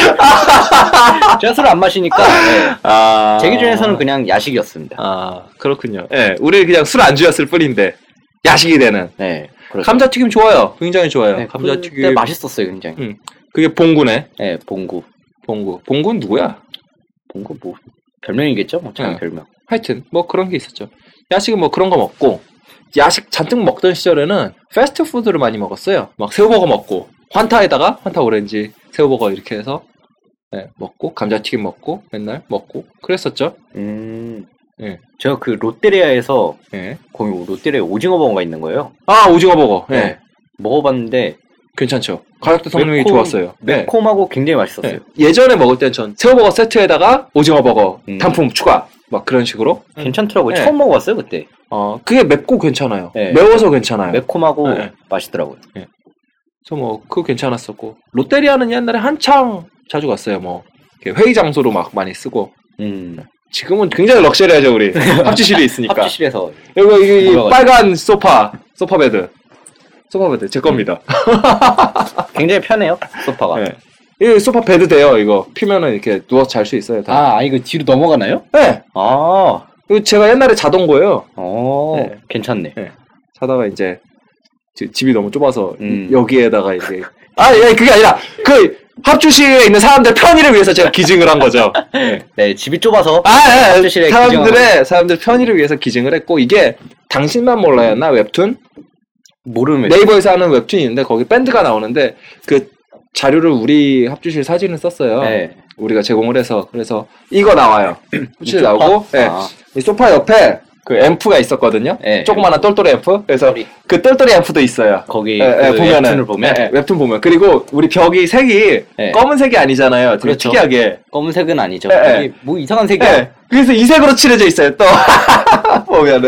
제가 술을 안 마시니까 네. 제 기준에서는 그냥 야식이었습니다. 그렇군요. 네, 우리 그냥 술 안주였을 뿐인데 야식이 되는. 네. 그렇죠. 감자튀김 좋아요. 굉장히 좋아요. 네, 감자튀김. 그때 맛있었어요, 굉장히. 그게 봉구네. 네, 봉구. 봉구는 누구야? 봉구 뭐 별명이겠죠? 뭐 자기 별명. 하여튼 뭐 그런 게 있었죠. 야식은 뭐 그런 거 먹고 야식 잔뜩 먹던 시절에는 패스트푸드를 많이 먹었어요. 막 새우버거 먹고 환타 오렌지 새우버거 이렇게 해서 먹고 감자튀김 먹고 맨날 먹고 그랬었죠. 네. 제가 그 롯데리아에서 거기 롯데리아 오징어버거가 있는 거예요. 오징어버거. 네. 먹어봤는데 괜찮죠. 가격도 성능이 좋았어요. 매콤하고 굉장히 맛있었어요. 예전에 먹을 땐 전 새우버거 세트에다가 오징어버거 단품 추가 막 그런 식으로 괜찮더라고요. 처음 먹어봤어요 그때. 그게 맵고 괜찮아요. 매워서 괜찮아요. 매콤하고 맛있더라고요. 그래서 뭐 그거 괜찮았었고 롯데리아는 옛날에 한창 자주 갔어요. 뭐 회의 장소로 막 많이 쓰고. 지금은 굉장히 럭셔리하죠 우리. 합주실이 있으니까. 합주실에서 여기 이 빨간 소파 베드 제 겁니다. 굉장히 편해요 소파가. 이 소파 베드 돼요. 이거 피면은 이렇게 누워서 잘 수 있어요. 다. 이거 뒤로 넘어가나요? 네. 이거 제가 옛날에 자던 거예요. 괜찮네. 자다가 이제 집이 너무 좁아서 여기에다가 이제 그게 아니라 그 합주실에 있는 사람들 편의를 위해서 제가 기증을 한 거죠. 네, 집이 좁아서 합주실에 사람들 편의를 위해서 기증을 했고 이게 당신만 몰라였나 웹툰? 모르는 네이버에서 하는 웹툰이 있는데 거기 밴드가 나오는데 그 자료를 우리 합주실 사진을 썼어요. 우리가 제공을 해서 그래서 이거 나와요. 합주실 나오고 이 소파 옆에 그 앰프가 있었거든요. 조그마한 똘똘이 앰프. 그래서 그 똘똘이 앰프도 있어요. 거기 보면은 웹툰 보면 그리고 우리 벽이 색이 검은색이 아니잖아요. 되게 그렇죠. 특이하게 검은색은 아니죠. 뭐 이상한 색이야. 그래서 이 색으로 칠해져 있어요. 또 보면은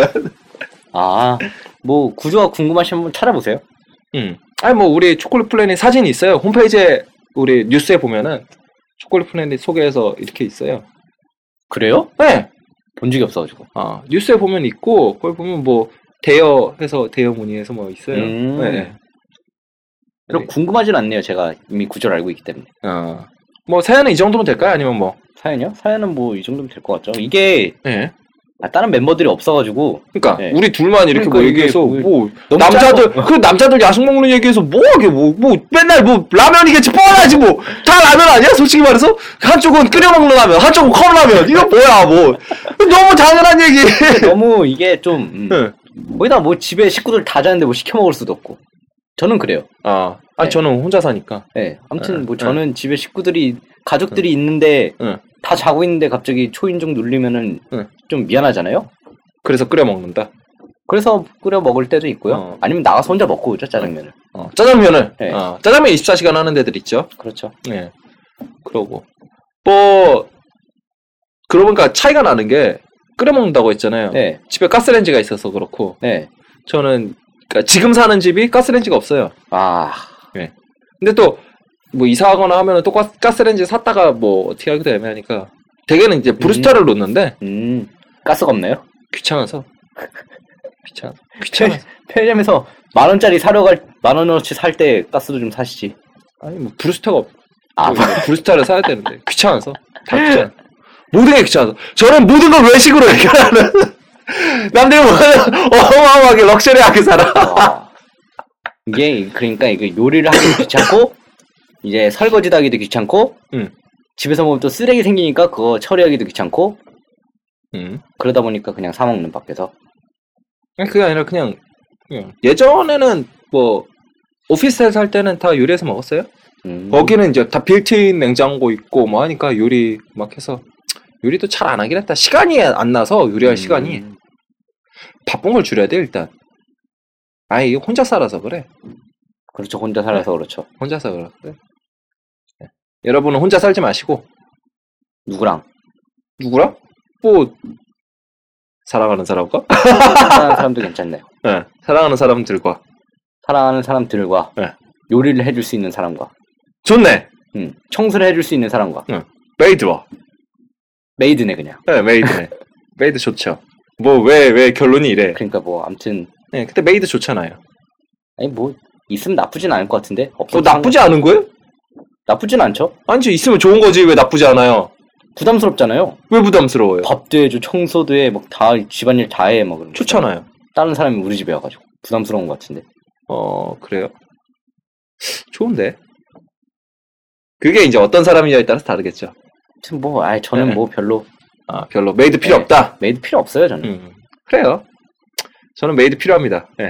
뭐 구조가 궁금하시면 한번 찾아보세요. 뭐 우리 초콜릿 플래닛 사진이 있어요. 홈페이지에 우리 뉴스에 보면은 초콜릿 플래닛 소개해서 이렇게 있어요. 그래요? 네. 본 적이 없어가지고. 뉴스에 보면 있고, 그걸 보면 뭐, 대여해서, 대여 문의해서 뭐 있어요. 네. 그럼 궁금하진 않네요. 제가 이미 구조를 알고 있기 때문에. 뭐, 사연은 이 정도면 될까요? 아니면 뭐? 사연이요? 사연은 뭐, 이 정도면 될 것 같죠. 이게, 네. 다른 멤버들이 없어가지고. 그러니까, 네. 우리 둘만 이렇게 뭐 얘기해서, 뭐, 남자들, 남자들 야식 먹는 얘기해서 뭐하게, 맨날 라면이겠지, 뻔하지, 뭐. 다 라면 아니야? 솔직히 말해서? 한쪽은 끓여 먹는 라면, 한쪽은 컵라면. 이거 뭐야, 뭐. 너무 당연한 얘기. 너무 이게 좀, 거기다 뭐 집에 식구들 다 자는데 뭐 시켜 먹을 수도 없고. 저는 그래요. 네. 저는 혼자 사니까. 네. 아무튼 뭐 저는 집에 가족들이 있는데, 다 자고 있는데 갑자기 초인종 눌리면은 좀 미안하잖아요? 그래서 끓여 먹는다? 그래서 끓여 먹을 때도 있고요. 아니면 나가서 혼자 먹고 오죠, 짜장면을. 짜장면을? 네. 짜장면 24시간 하는 데들 있죠? 그렇죠. 네. 그러고. 그러고 보니까 차이가 나는 게, 끓여 먹는다고 했잖아요. 네. 집에 가스레인지가 있어서 그렇고. 네. 저는, 그러니까 지금 사는 집이 가스레인지가 없어요. 네. 근데 또, 뭐 이사하거나 하면은 또 가스레인지 샀다가 뭐 어떻게 하기도 애매하니까 대개는 이제 브루스타를 놓는데 가스가 없나요? 귀찮아서 편의점에서 10,000원짜리 사러 10,000원어치 살 때 가스도 좀 사시지. 아니 뭐 브루스타가 브루스타를 사야 되는데 귀찮아서 다 귀찮아. 모든 게 귀찮아서 저는 모든 걸 외식으로 해결하는 남들은 어마어마하게 럭셔리하게 살아. 이게 그러니까 이거 요리를 하기도 귀찮고 이제 설거지도 하기도 귀찮고 집에서 먹으면 또 쓰레기 생기니까 그거 처리하기도 귀찮고 그러다 보니까 그냥 사 먹는 밖에서. 그게 아니라 그냥 예전에는 뭐 오피스텔 살 때는 다 요리해서 먹었어요. 거기는 이제 다 빌트인 냉장고 있고 뭐 하니까 요리 막 해서 요리도 잘 안 하긴 했다. 시간이 안 나서 요리할 시간이. 바쁜 걸 줄여야 돼 일단. 이게 혼자 살아서 그래. 그렇죠. 혼자 살아서 그렇죠. 혼자서 그래. 네. 여러분은 혼자 살지 마시고. 누구랑? 뭐 사랑하는 사람과? 사랑하는 사람도 괜찮네요. 네. 사랑하는 사람들과. 네. 요리를 해줄 수 있는 사람과. 좋네. 청소를 해줄 수 있는 사람과. 메이드와. 메이드네 그냥. 네, 메이드네. 메이드 좋죠. 뭐 왜 결론이 이래. 그러니까 뭐 아무튼. 네, 근데 메이드 좋잖아요. 아니 뭐 있으면 나쁘진 않을 것 같은데. 나쁘지 않은 거예요? 나쁘진 않죠. 아니죠. 있으면 좋은 거지. 왜 나쁘지 않아요? 부담스럽잖아요. 왜 부담스러워요? 밥도 해줘, 청소도 해, 막 다 집안일 다 해, 막 그런. 좋잖아요. 다른 사람이 우리 집에 와가지고 부담스러운 것 같은데. 그래요? 좋은데. 그게 이제 어떤 사람이냐에 따라서 다르겠죠. 뭐, 저는 뭐 별로. 별로 메이드 필요 없다. 메이드 필요 없어요, 저는. 그래요. 저는 메이드 필요합니다. 네.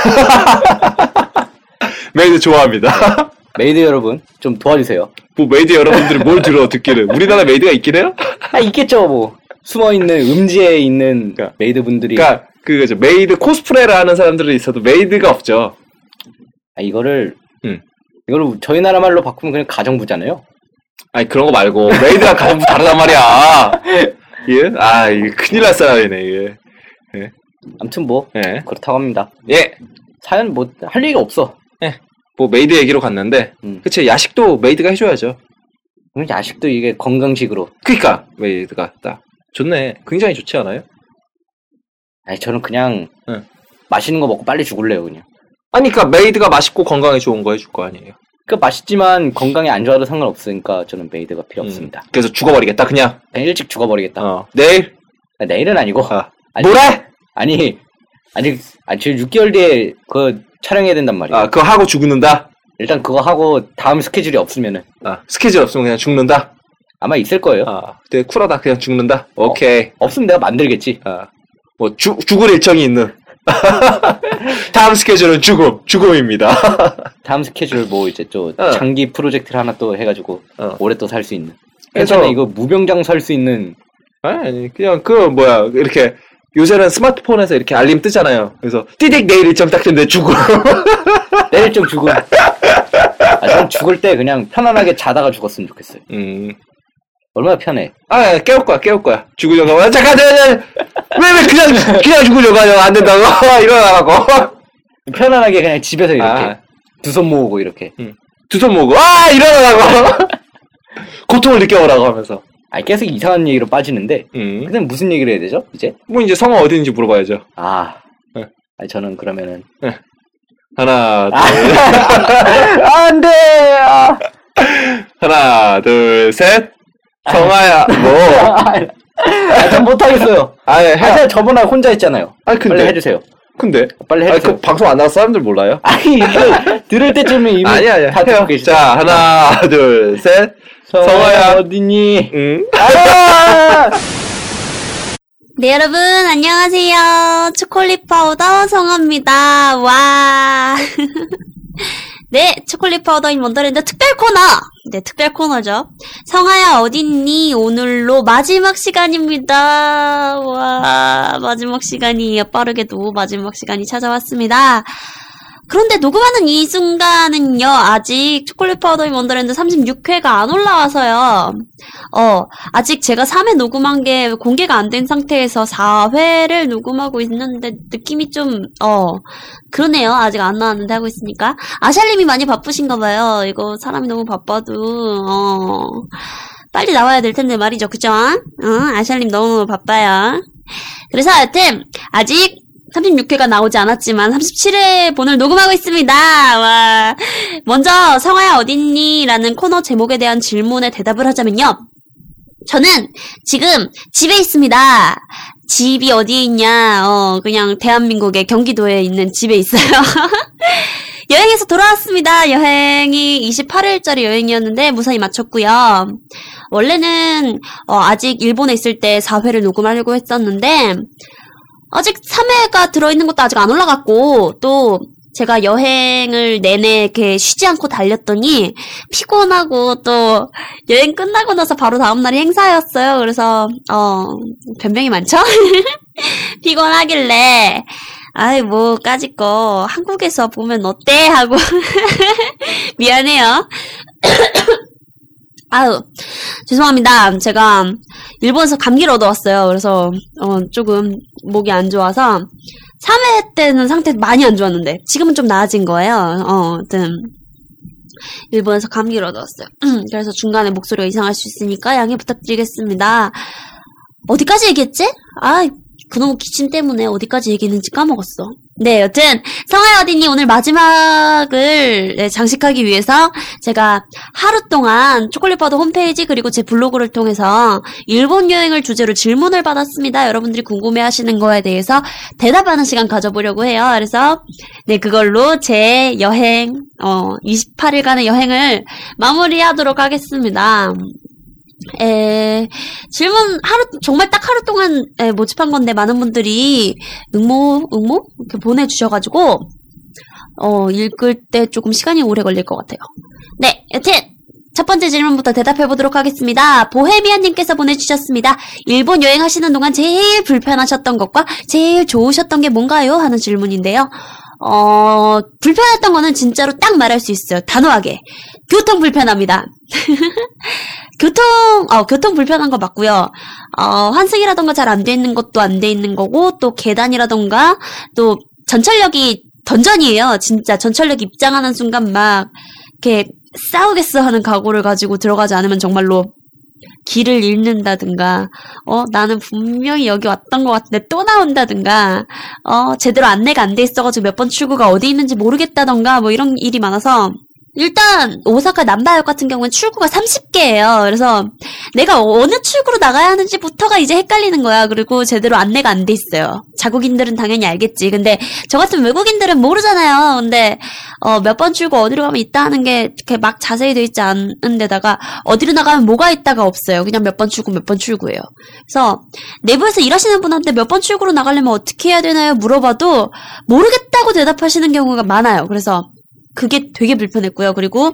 메이드 좋아합니다. 메이드 여러분 좀 도와주세요. 뭐 메이드 여러분들이 뭘 들어 듣기를. 우리나라 메이드가 있긴 해요? 있겠죠. 뭐 숨어있는 음지에 있는 메이드 분들이. 그러니까 그거죠. 메이드 코스프레를 하는 사람들은 있어도 메이드가 없죠. 이거를 저희 나라 말로 바꾸면 그냥 가정부잖아요. 그런 거 말고 메이드가 가정부 다르단 말이야. 예? 이게 큰일 날 사람이네 이게. 예. 아무튼 뭐 그렇다고 합니다. 예. 사연 뭐 할 얘기가 없어. 예. 뭐 메이드 얘기로 갔는데, 그치 야식도 메이드가 해줘야죠. 야식도 이게 건강식으로. 그니까 메이드가 딱 좋네. 굉장히 좋지 않아요? 저는 그냥 맛있는 거 먹고 빨리 죽을래요 그냥. 그러니까 메이드가 맛있고 건강에 좋은 거 해줄 거 아니에요. 그러니까 맛있지만 건강에 안 좋아도 상관없으니까 저는 메이드가 필요 없습니다. 그래서 죽어버리겠다 그냥 일찍 죽어버리겠다. 내일? 내일은 아니고. 뭐래? 아니 지금 6개월 뒤에 그거 촬영해야 된단 말이야. 그거 하고 죽는다? 일단 그거 하고 다음 스케줄이 없으면은. 스케줄 없으면 그냥 죽는다? 아마 있을 거예요. 그때 쿨하다 그냥 죽는다? 오케이. 없으면 내가 만들겠지. 뭐 죽을 일정이 있는. 다음 스케줄은 죽음입니다. 다음 스케줄 뭐 이제 또 장기 프로젝트를 하나 또 해가지고 오래 또 살 수 있는. 그래서 괜찮아. 이거 무병장 살 수 있는. 아니 그냥 이렇게 요새는 스마트폰에서 이렇게 알림 뜨잖아요. 그래서 띠딕 내일 일정 딱 됐는데 죽음. 내일 일정 죽음. 전 죽을 때 그냥 편안하게 자다가 죽었으면 좋겠어요. 얼마나 편해. 깨울 거야. 죽으려고. 잠깐. 왜 그냥 죽으려고 하냐고. 안 된다고. 일어나라고. 편안하게 그냥 집에서 이렇게. 두 손 모으고 이렇게. 두 손 모으고. 일어나라고. 고통을 느껴보라고 하면서. 계속 이상한 얘기로 빠지는데. 근데 무슨 얘기를 해야 되죠? 이제? 뭐 이제 성화 어디인지 물어봐야죠. 네. 저는 그러면은. 네. 하나, 둘. 안 돼! 하나, 둘, 셋. 성화야, 전 못하겠어요. 제가 저번에 혼자 했잖아요. 근데. 빨리 해주세요. 근데. 빨리 해주세요. 그 방송 안 나와서 사람들 몰라요? 들을 때쯤에 이미. 아니야. 다 듣고 계시죠. 자, 하나, 둘, 셋. 성화야. 어디니? 응? 네, 여러분, 안녕하세요. 초콜릿 파우더 성화입니다. 와. 네, 초콜릿 파우더인 원더랜드 특별 코너! 네, 특별 코너죠. 성화야, 어딨니? 오늘로 마지막 시간입니다. 와, 마지막 시간이에요. 빠르게도 마지막 시간이 찾아왔습니다. 그런데 녹음하는 이 순간은요, 아직 초콜릿 파우더인 원더랜드 36회가 안 올라와서요. 아직 제가 3회 녹음한 게 공개가 안 된 상태에서 4회를 녹음하고 있는데 느낌이 좀, 그러네요. 아직 안 나왔는데 하고 있으니까. 아샬님이 많이 바쁘신가 봐요. 이거 사람이 너무 바빠도, 빨리 나와야 될 텐데 말이죠. 그죠? 아샬님 너무 바빠요. 그래서 여튼, 아직 36회가 나오지 않았지만 37회 본을 녹음하고 있습니다. 와. 먼저 성화야 어딨니? 라는 코너 제목에 대한 질문에 대답을 하자면요. 저는 지금 집에 있습니다. 집이 어디에 있냐? 그냥 대한민국의 경기도에 있는 집에 있어요. 여행에서 돌아왔습니다. 여행이 28일짜리 여행이었는데 무사히 마쳤고요. 원래는 아직 일본에 있을 때 4회를 녹음하려고 했었는데 아직 3회가 들어있는 것도 아직 안 올라갔고, 또, 제가 여행을 내내 이렇게 쉬지 않고 달렸더니, 피곤하고, 또, 여행 끝나고 나서 바로 다음날이 행사였어요. 그래서, 변명이 많죠? 피곤하길래, 까짓 거, 한국에서 보면 어때? 하고, 미안해요. 죄송합니다. 제가 일본에서 감기를 얻어왔어요. 그래서 조금 목이 안 좋아서 3회 때는 상태 많이 안 좋았는데 지금은 좀 나아진 거예요. 아무튼 일본에서 감기를 얻어왔어요. 그래서 중간에 목소리가 이상할 수 있으니까 양해 부탁드리겠습니다. 어디까지 얘기했지? 그놈의 기침 때문에 어디까지 얘기했는지 까먹었어. 네, 여튼 성화야 어딨니? 오늘 마지막을 장식하기 위해서 제가 하루 동안 초콜릿 파우더 홈페이지 그리고 제 블로그를 통해서 일본 여행을 주제로 질문을 받았습니다. 여러분들이 궁금해하시는 거에 대해서 대답하는 시간 가져보려고 해요. 그래서 네, 그걸로 제 여행 28일간의 여행을 마무리하도록 하겠습니다. 질문 정말 딱 하루 동안 모집한 건데 많은 분들이 응모? 이렇게 보내주셔가지고, 읽을 때 조금 시간이 오래 걸릴 것 같아요. 네, 여튼, 첫 번째 질문부터 대답해보도록 하겠습니다. 보헤미안님께서 보내주셨습니다. 일본 여행하시는 동안 제일 불편하셨던 것과 제일 좋으셨던 게 뭔가요? 하는 질문인데요. 불편했던 거는 진짜로 딱 말할 수 있어요. 단호하게. 교통 불편합니다. 교통 불편한 거 맞고요. 환승이라던가 잘 안 돼 있는 것도 안 돼 있는 거고, 또 계단이라던가, 또 전철역이 던전이에요. 진짜 전철역 입장하는 순간 막, 이렇게 싸우겠어 하는 각오를 가지고 들어가지 않으면 정말로 길을 잃는다든가, 나는 분명히 여기 왔던 것 같은데 또 나온다든가, 제대로 안내가 안 돼 있어가지고 몇 번 출구가 어디 있는지 모르겠다던가, 뭐 이런 일이 많아서, 일단 오사카 남바역 같은 경우는 출구가 30개예요. 그래서 내가 어느 출구로 나가야 하는지부터가 이제 헷갈리는 거야. 그리고 제대로 안내가 안 돼 있어요. 자국인들은 당연히 알겠지. 근데 저 같은 외국인들은 모르잖아요. 근데 몇 번 출구 어디로 가면 있다 하는 게 이렇게 막 자세히 돼 있지 않은 데다가 어디로 나가면 뭐가 있다가 없어요. 그냥 몇 번 출구예요. 그래서 내부에서 일하시는 분한테 몇 번 출구로 나가려면 어떻게 해야 되나요? 물어봐도 모르겠다고 대답하시는 경우가 많아요. 그래서 그게 되게 불편했고요. 그리고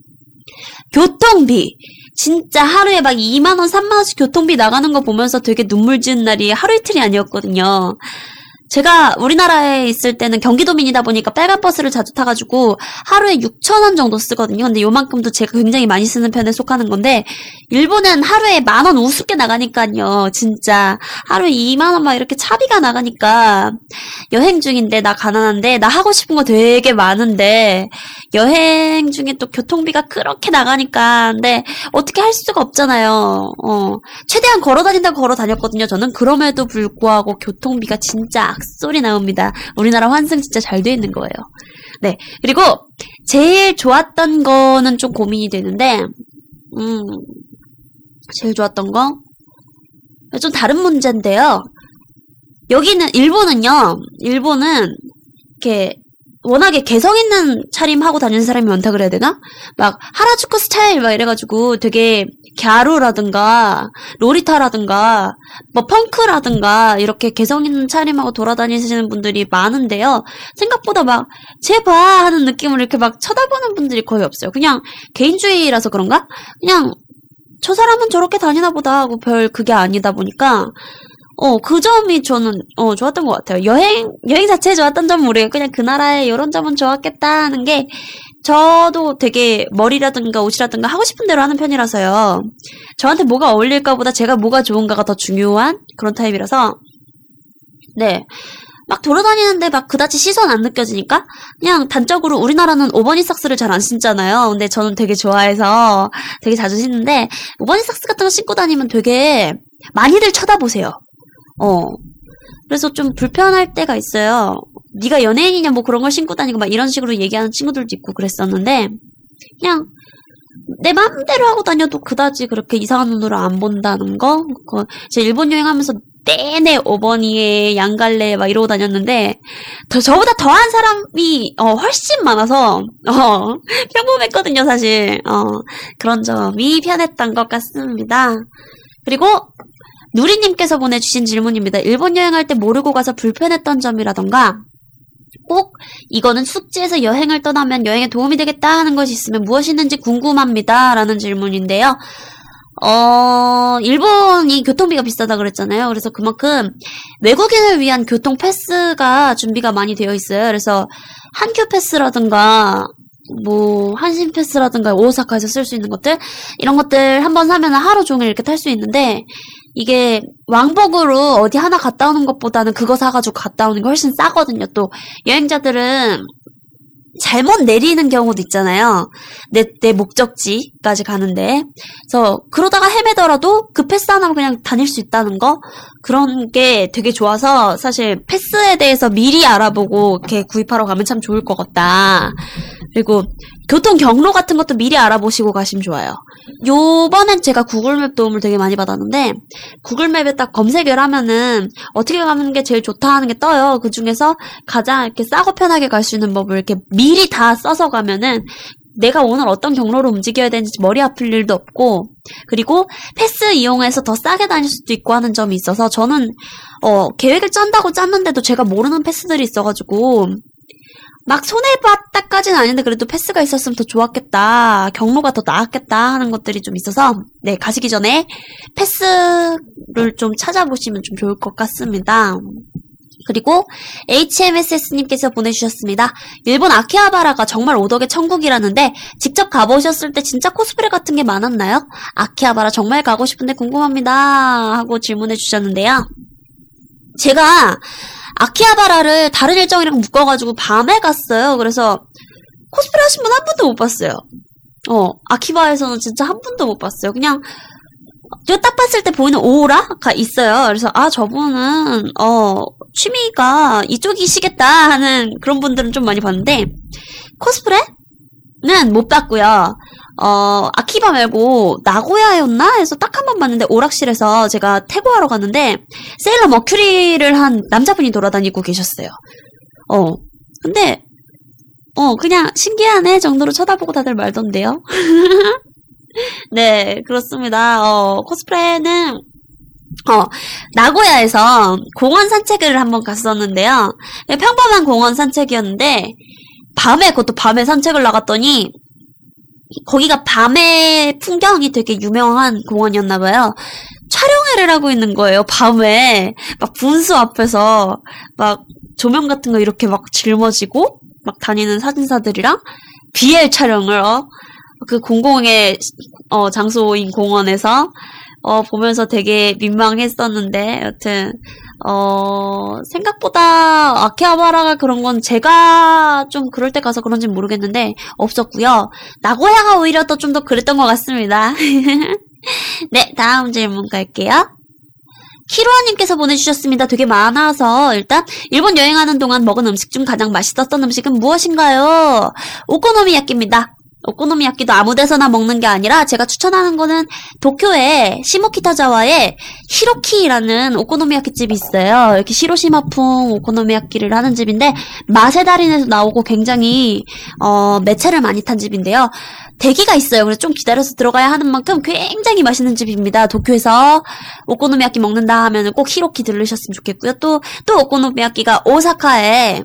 교통비. 진짜 하루에 막 2만원, 3만원씩 교통비 나가는 거 보면서 되게 눈물 지은 날이 하루 이틀이 아니었거든요. 제가 우리나라에 있을 때는 경기도민이다 보니까 빨간 버스를 자주 타가지고 하루에 6,000원 정도 쓰거든요. 근데 요만큼도 제가 굉장히 많이 쓰는 편에 속하는 건데 일본은 하루에 10,000원 우습게 나가니까요. 진짜 하루에 20,000원 막 이렇게 차비가 나가니까 여행 중인데 나 가난한데 나 하고 싶은 거 되게 많은데 여행 중에 또 교통비가 그렇게 나가니까 근데 어떻게 할 수가 없잖아요. 최대한 걸어 다닌다고 걸어 다녔거든요. 저는 그럼에도 불구하고 교통비가 진짜 악소리 나옵니다. 우리나라 환승 진짜 잘 돼 있는 거예요. 네. 그리고 제일 좋았던 거는 좀 고민이 되는데 제일 좋았던 거? 좀 다른 문제인데요. 여기는 일본은 이렇게 워낙에 개성 있는 차림하고 다니는 사람이 많다 그래야 되나? 막 하라주쿠 스타일 막 이래가지고 되게 갸루라든가 로리타라든가 뭐 펑크라든가 이렇게 개성 있는 차림하고 돌아다니시는 분들이 많은데요. 생각보다 막 제발 하는 느낌으로 이렇게 막 쳐다보는 분들이 거의 없어요. 그냥 개인주의라서 그런가? 그냥 저 사람은 저렇게 다니나 보다 하고 별 그게 아니다 보니까 그 점이 저는 좋았던 것 같아요. 여행 자체에 좋았던 점은 모르겠고 그냥 그 나라의 이런 점은 좋았겠다 하는 게 저도 되게 머리라든가 옷이라든가 하고 싶은 대로 하는 편이라서요. 저한테 뭐가 어울릴까 보다 제가 뭐가 좋은가가 더 중요한 그런 타입이라서 네. 막 돌아다니는데 막 그다지 시선 안 느껴지니까 그냥 단적으로 우리나라는 오버니삭스를 잘 안 신잖아요. 근데 저는 되게 좋아해서 되게 자주 신는데 오버니삭스 같은 거 신고 다니면 되게 많이들 쳐다보세요. 그래서 좀 불편할 때가 있어요. 네가 연예인이냐 뭐 그런 걸 신고 다니고 막 이런 식으로 얘기하는 친구들도 있고 그랬었는데 그냥 내 마음대로 하고 다녀도 그다지 그렇게 이상한 눈으로 안 본다는 거. 제가 일본 여행하면서 내내 오버니에 양갈래 막 이러고 다녔는데 저보다 더한 사람이 훨씬 많아서 평범했거든요 사실. 그런 점이 편했던 것 같습니다. 그리고 누리님께서 보내주신 질문입니다. 일본 여행할 때 모르고 가서 불편했던 점이라던가 꼭 이거는 숙지해서 여행을 떠나면 여행에 도움이 되겠다 하는 것이 있으면 무엇이 있는지 궁금합니다. 라는 질문인데요. 일본이 교통비가 비싸다 그랬잖아요. 그래서 그만큼 외국인을 위한 교통 패스가 준비가 많이 되어 있어요. 그래서 한큐 패스라든가 뭐 한신 패스라든가 오사카에서 쓸 수 있는 것들 이런 것들 한번 사면 하루 종일 이렇게 탈 수 있는데 이게 왕복으로 어디 하나 갔다 오는 것보다는 그거 사가지고 갔다 오는 게 훨씬 싸거든요. 또 여행자들은 잘못 내리는 경우도 있잖아요. 내 목적지까지 가는데. 그래서 그러다가 헤매더라도 그 패스 하나로 그냥 다닐 수 있다는 거? 그런 게 되게 좋아서 사실 패스에 대해서 미리 알아보고 이렇게 구입하러 가면 참 좋을 것 같다. 그리고 교통 경로 같은 것도 미리 알아보시고 가시면 좋아요. 요번엔 제가 구글맵 도움을 되게 많이 받았는데 구글맵에 딱 검색을 하면은 어떻게 가는 게 제일 좋다 하는 게 떠요. 그 중에서 가장 이렇게 싸고 편하게 갈 수 있는 법을 이렇게 미리 다 써서 가면은 내가 오늘 어떤 경로로 움직여야 되는지 머리 아플 일도 없고 그리고 패스 이용해서 더 싸게 다닐 수도 있고 하는 점이 있어서 저는 계획을 짠다고 짰는데도 제가 모르는 패스들이 있어가지고 막 손해봤다까지는 아닌데 그래도 패스가 있었으면 더 좋았겠다. 경로가 더 나았겠다 하는 것들이 좀 있어서 네 가시기 전에 패스를 좀 찾아보시면 좀 좋을 것 같습니다. 그리고 HMSS님께서 보내주셨습니다. 일본 아키하바라가 정말 오덕의 천국이라는데 직접 가보셨을 때 진짜 코스프레 같은 게 많았나요? 아키하바라 정말 가고 싶은데 궁금합니다 하고 질문해 주셨는데요. 제가 아키하바라를 다른 일정이랑 묶어가지고 밤에 갔어요. 그래서 코스프레 하신 분 한 분도 못 봤어요. 아키바에서는 진짜 한 분도 못 봤어요. 그냥 제가 딱 봤을 때 보이는 오라가 있어요. 그래서 저분은 취미가 이쪽이시겠다 하는 그런 분들은 좀 많이 봤는데 코스프레는 못 봤고요. 아키바 말고 나고야였나 해서 딱 한 번 봤는데 오락실에서 제가 태고하러 갔는데 세일러 머큐리를 한 남자분이 돌아다니고 계셨어요. 근데 그냥 신기하네 정도로 쳐다보고 다들 말던데요. 네, 그렇습니다. 코스프레는 나고야에서 공원 산책을 한번 갔었는데요. 평범한 공원 산책이었는데 그것도 밤에 산책을 나갔더니 거기가 밤의 풍경이 되게 유명한 공원이었나봐요. 촬영회를 하고 있는 거예요. 밤에 막 분수 앞에서 막 조명 같은 거 이렇게 막 짊어지고 막 다니는 사진사들이랑 BL 촬영을 그 공공의 장소인 공원에서 보면서 되게 민망했었는데 여튼 생각보다 아키하바라가 그런 건 제가 좀 그럴 때 가서 그런지 모르겠는데 없었고요. 나고야가 오히려 더 좀 더 그랬던 것 같습니다. 네, 다음 질문 갈게요. 키루아님께서 보내주셨습니다. 되게 많아서 일단 일본 여행하는 동안 먹은 음식 중 가장 맛있었던 음식은 무엇인가요? 오코노미야끼입니다. 오코노미야끼도 아무 데서나 먹는 게 아니라 제가 추천하는 거는 도쿄에 시모키타자와에 히로키라는 오코노미야끼 집이 있어요. 이렇게 시로시마풍 오코노미야끼를 하는 집인데 맛의 달인에서 나오고 굉장히 매체를 많이 탄 집인데요. 대기가 있어요. 그래서 좀 기다려서 들어가야 하는 만큼 굉장히 맛있는 집입니다. 도쿄에서 오코노미야끼 먹는다 하면 꼭 히로키 들르셨으면 좋겠고요. 또 오코노미야끼가 오사카에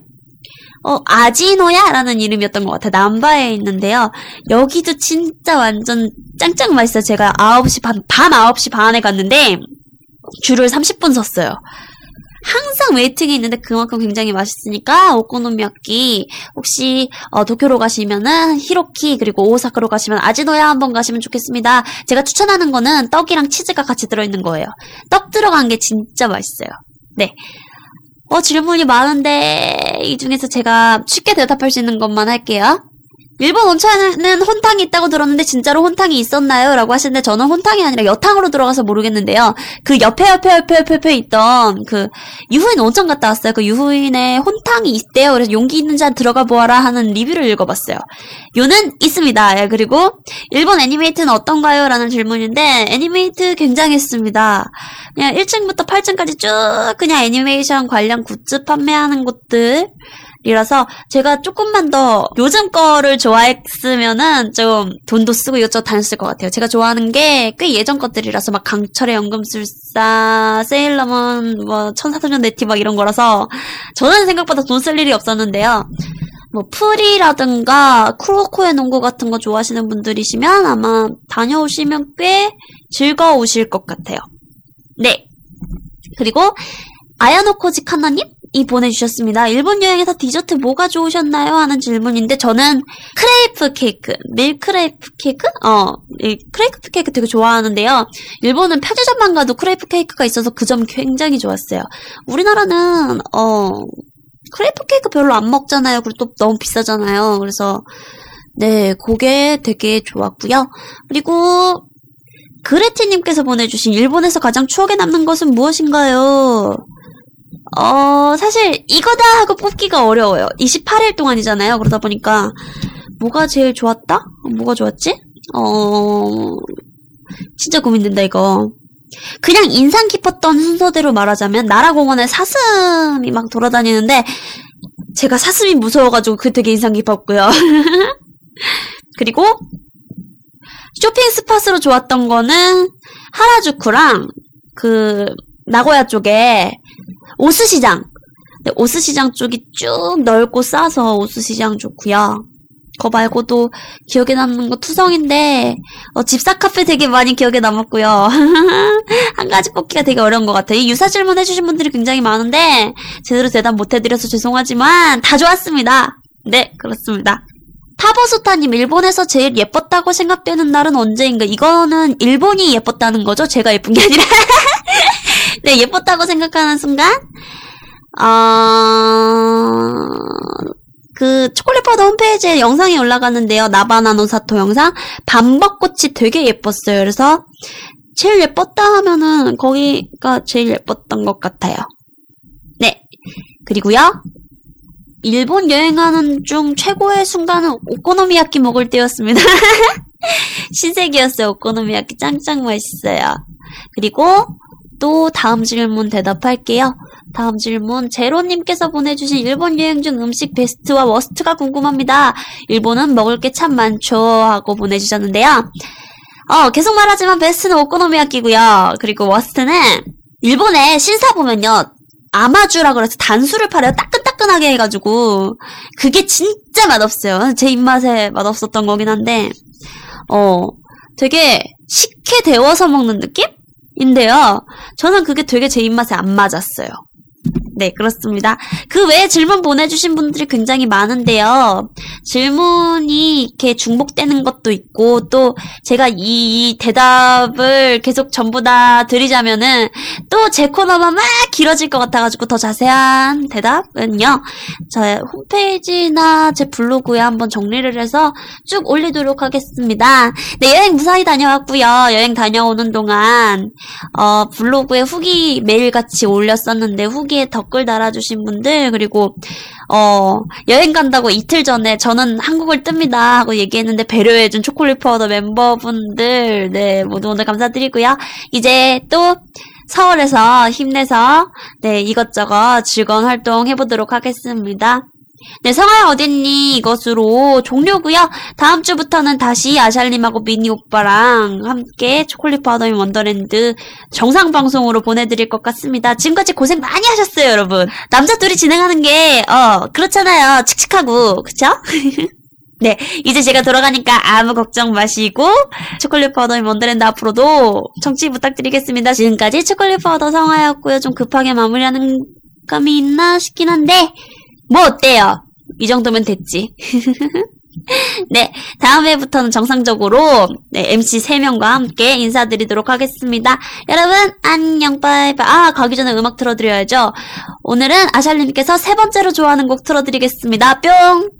아지노야라는 이름이었던 것 같아요. 남바에 있는데요. 여기도 진짜 완전 짱짱 맛있어요. 제가 밤 9시 반에 갔는데 줄을 30분 섰어요. 항상 웨이팅이 있는데 그만큼 굉장히 맛있으니까 오코노미야끼 혹시 도쿄로 가시면은 히로키 그리고 오사카로 가시면 아지노야 한번 가시면 좋겠습니다. 제가 추천하는 거는 떡이랑 치즈가 같이 들어있는 거예요. 떡 들어간 게 진짜 맛있어요. 네. 질문이 많은데 이 중에서 제가 쉽게 대답할 수 있는 것만 할게요. 일본 온천에는 혼탕이 있다고 들었는데 진짜로 혼탕이 있었나요? 라고 하시는데 저는 혼탕이 아니라 여탕으로 들어가서 모르겠는데요. 그 옆에 있던 그 유후인 온천 갔다 왔어요. 그 유후인에 혼탕이 있대요. 그래서 용기 있는 잔 들어가 보아라 하는 리뷰를 읽어봤어요. 요는 있습니다. 그리고 일본 애니메이트는 어떤가요? 라는 질문인데 애니메이트 굉장했습니다. 그냥 1층부터 8층까지 쭉 그냥 애니메이션 관련 굿즈 판매하는 곳들 이라서 제가 조금만 더 요즘 거를 좋아했으면은 좀 돈도 쓰고 이것저것 다녔을 것 같아요. 제가 좋아하는 게 꽤 예전 것들이라서 막 강철의 연금술사, 세일러문, 천사소년 네티 막 이런 거라서 저는 생각보다 돈 쓸 일이 없었는데요. 프리라든가 쿠로코의 농구 같은 거 좋아하시는 분들이시면 아마 다녀오시면 꽤 즐거우실 것 같아요. 네. 그리고 아야노코지 카나님? 이 보내주셨습니다. 일본 여행에서 디저트 뭐가 좋으셨나요? 하는 질문인데 저는 크레이프 케이크, 밀크레이프 케이크? 크레이프 케이크 되게 좋아하는데요. 일본은 편의점만 가도 크레이프 케이크가 있어서 그 점 굉장히 좋았어요. 우리나라는 크레이프 케이크 별로 안 먹잖아요. 그리고 또 너무 비싸잖아요. 그래서 네, 그게 되게 좋았고요. 그리고 그레티님께서 보내주신 일본에서 가장 추억에 남는 것은 무엇인가요? 사실 이거다 하고 뽑기가 어려워요. 28일 동안이잖아요. 그러다 보니까 뭐가 제일 좋았다? 뭐가 좋았지? 진짜 고민된다 이거. 그냥 인상 깊었던 순서대로 말하자면 나라공원에 사슴이 막 돌아다니는데 제가 사슴이 무서워가지고 그게 되게 인상 깊었고요. 그리고 쇼핑 스팟으로 좋았던 거는 하라주쿠랑 그 나고야 쪽에 오스시장. 네, 오스시장 쪽이 쭉 넓고 싸서 오스시장 좋고요. 그거 말고도 기억에 남는 거 투성인데 집사 카페 되게 많이 기억에 남았고요. 한 가지 뽑기가 되게 어려운 것 같아요. 이 유사 질문 해주신 분들이 굉장히 많은데 제대로 대답 못해드려서 죄송하지만 다 좋았습니다. 네, 그렇습니다. 타버소타님, 일본에서 제일 예뻤다고 생각되는 날은 언제인가? 이거는 일본이 예뻤다는 거죠? 제가 예쁜 게 아니라. 네, 예뻤다고 생각하는 순간 그 초콜릿 파우더 홈페이지에 영상이 올라가는데요. 나바나 노사토 영상. 밤벚꽃이 되게 예뻤어요. 그래서 제일 예뻤다 하면은 거기가 제일 예뻤던 것 같아요. 네. 그리고요. 일본 여행하는 중 최고의 순간은 오코노미야끼 먹을 때였습니다. 신세계였어요. 오코노미야끼 짱짱 맛있어요. 그리고 또 다음 질문 대답할게요. 다음 질문 제로님께서 보내주신 일본 여행 중 음식 베스트와 워스트가 궁금합니다. 일본은 먹을 게 참 많죠 하고 보내주셨는데요. 계속 말하지만 베스트는 오코노미야끼고요. 그리고 워스트는 일본에 신사 보면요. 아마주라 그래서 단수를 팔아요. 따끈따끈하게 해가지고 그게 진짜 맛없어요. 제 입맛에 맛없었던 거긴 한데 되게 식혜 데워서 먹는 느낌? 인데요. 저는 그게 되게 제 입맛에 안 맞았어요. 네, 그렇습니다. 그 외에 질문 보내주신 분들이 굉장히 많은데요. 질문이 이렇게 중복되는 것도 있고, 또 제가 이 대답을 계속 전부 다 드리자면은 또 제 코너만 막 길어질 것 같아가지고 더 자세한 대답은요, 제 홈페이지나 제 블로그에 한번 정리를 해서 쭉 올리도록 하겠습니다. 네, 여행 무사히 다녀왔고요. 여행 다녀오는 동안 블로그에 후기 매일같이 올렸었는데 후기에 댓글 달아주신 분들, 그리고 여행 간다고 이틀 전에 저는 한국을 뜹니다 하고 얘기했는데 배려해준 초콜릿 파우더 멤버분들, 네, 모두 오늘 감사드리고요. 이제 또 서울에서 힘내서 네, 이것저것 즐거운 활동 해보도록 하겠습니다. 네, 성아야 어딨니? 이것으로 종료고요. 다음 주부터는 다시 아샬님하고 미니 오빠랑 함께 초콜릿 파우더인 원더랜드 정상 방송으로 보내드릴 것 같습니다. 지금까지 고생 많이 하셨어요, 여러분. 남자 둘이 진행하는 게 그렇잖아요. 칙칙하고, 그쵸? 네, 이제 제가 돌아가니까 아무 걱정 마시고 초콜릿 파우더인 원더랜드 앞으로도 청취 부탁드리겠습니다. 지금까지 초콜릿 파우더 성아였고요. 좀 급하게 마무리하는 감이 있나 싶긴 한데 뭐 어때요? 이 정도면 됐지. 네, 다음 회부터는 정상적으로 네, MC 3명과 함께 인사드리도록 하겠습니다. 여러분 안녕, 빠이빠이. 가기 전에 음악 틀어드려야죠. 오늘은 아샬님께서 3번째로 좋아하는 곡 틀어드리겠습니다. 뿅!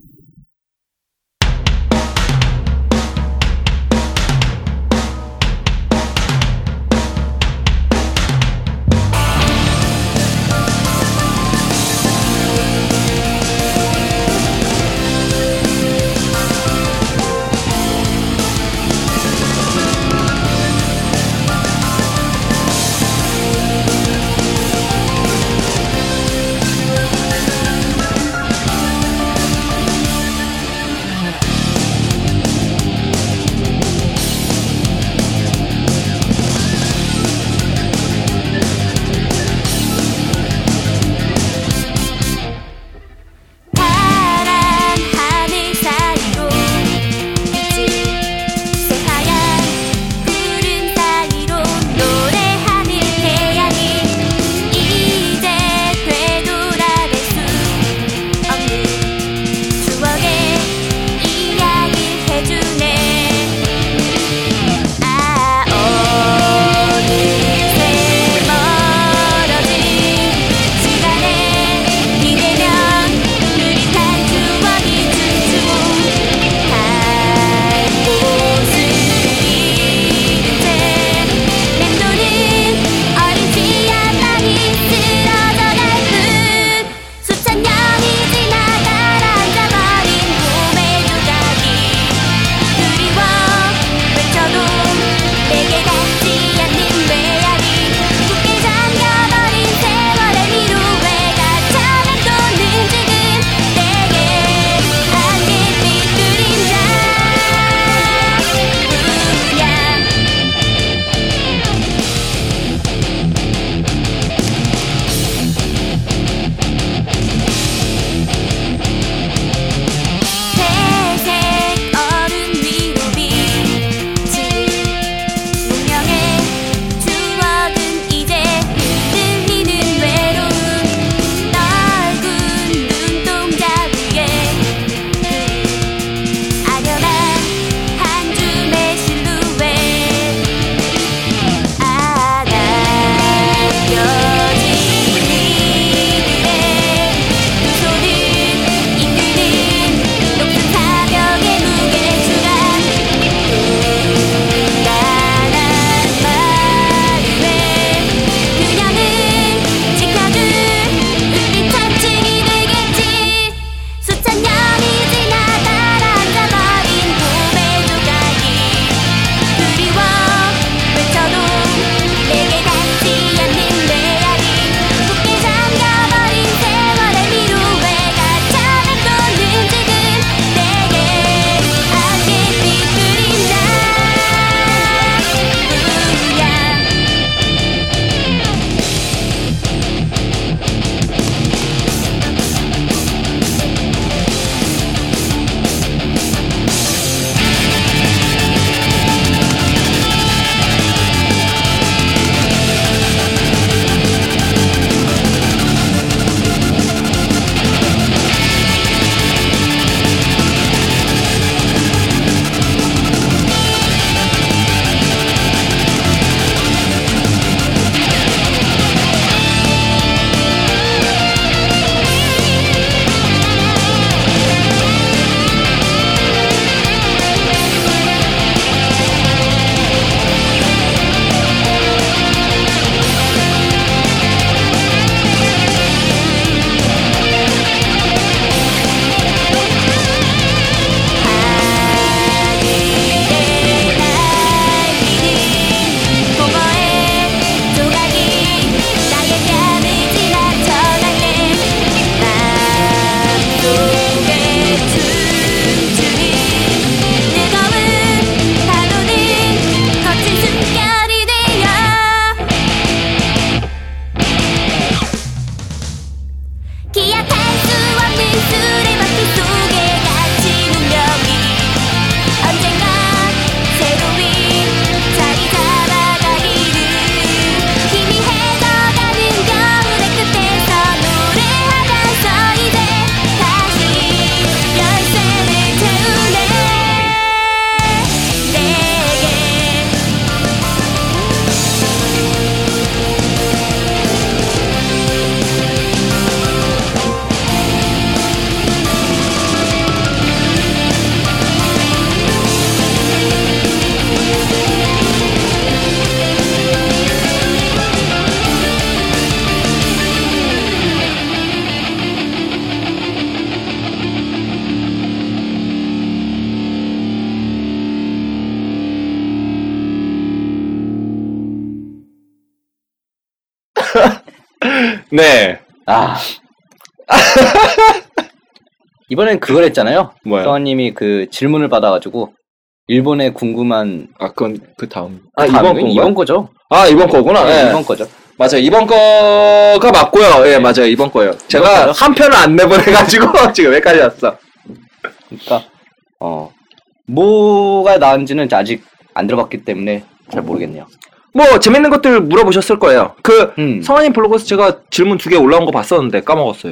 네. 이번엔 그걸 했잖아요. 뭐요? 성아님이 그 질문을 받아가지고 일본에 궁금한. 그건 그 다음. 이번 거죠. 이번 거구나. 네, 이번 거죠. 맞아요. 이번 거가 맞고요. 예, 맞아요. 이번 거요. 제가 한 편을 안 내보내가지고 지금 여기까지 왔어. 그러니까 뭐가 나은지는 아직 안 들어봤기 때문에 잘 모르겠네요. 뭐 재밌는 것들 물어보셨을 거예요. 성아님 블로그에서 제가 질문 2개 올라온 거 봤었는데 까먹었어요.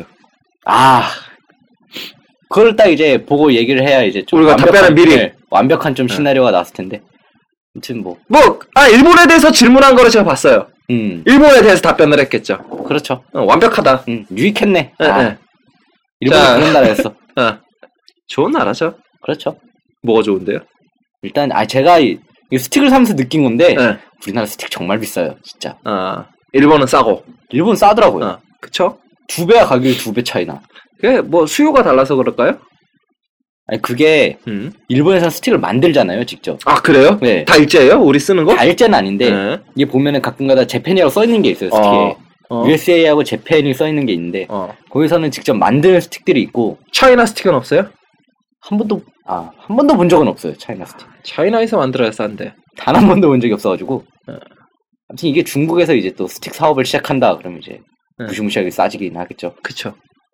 그걸 딱 이제 보고 얘기를 해야 이제 좀 우리가 답변을 미리 완벽한 좀 시나리오가 나왔을 텐데. 아무튼 일본에 대해서 질문한 거를 제가 봤어요. 일본에 대해서 답변을 했겠죠. 그렇죠. 완벽하다. 유익했네. 네. 일본은 그런 나라였어. 좋은 나라죠. 그렇죠. 뭐가 좋은데요? 일단 제가 이 스틱을 사면서 느낀 건데 우리나라 스틱 정말 비싸요, 진짜. 일본은 싸고. 일본 싸더라고요. 그쵸? 2배야 가격이 2배 차이나. 그게 뭐 수요가 달라서 그럴까요? 아니 그게 일본에서 스틱을 만들잖아요, 직접. 그래요? 네. 다 일제예요? 우리 쓰는 거? 다 일제는 아닌데 이게 보면은 가끔가다 재팬이라고 써 있는 게 있어요, 스틱에. USA하고 재팬이 써 있는 게 있는데 거기서는 직접 만드는 스틱들이 있고. 차이나 스틱은 없어요? 한 번도 본 적은 없어요, 차이나 스틱. 차이나에서 만들어야 싼데. 단 한 번도 본 적이 없어가지고. 아무튼 이게 중국에서 이제 또 스틱 사업을 시작한다 그러면 이제 무시무시하게 싸지긴 하겠죠. 그쵸.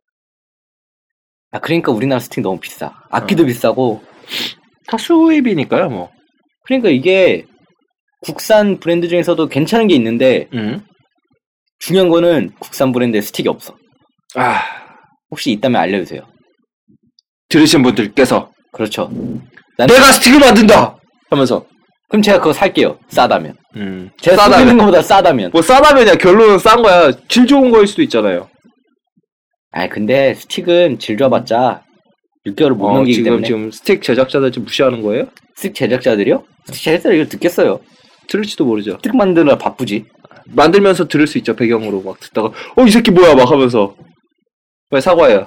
그러니까 우리나라 스틱 너무 비싸. 악기도 비싸고. 다 수입이니까요, 뭐. 그러니까 이게 국산 브랜드 중에서도 괜찮은 게 있는데 중요한 거는 국산 브랜드에 스틱이 없어. 혹시 있다면 알려주세요. 들으신 분들께서. 그렇죠. 내가 스틱을 만든다! 하면서. 그럼 제가 그거 살게요. 싸다면. 제가 싸다면. 쓰는 것보다 싸다면. 뭐 싸다면이야. 결론은 싼 거야. 질 좋은 거일 수도 있잖아요. 근데 스틱은 질 좋아봤자 6개월을 못 넘기기 때문에. 지금 스틱 제작자들 좀 무시하는 거예요? 스틱 제작자들이요? 스틱 제작자들 이거 듣겠어요. 들을지도 모르죠. 스틱 만드느라 바쁘지. 만들면서 들을 수 있죠. 배경으로 막 듣다가 이 새끼 뭐야 막 하면서. 왜 사과해요?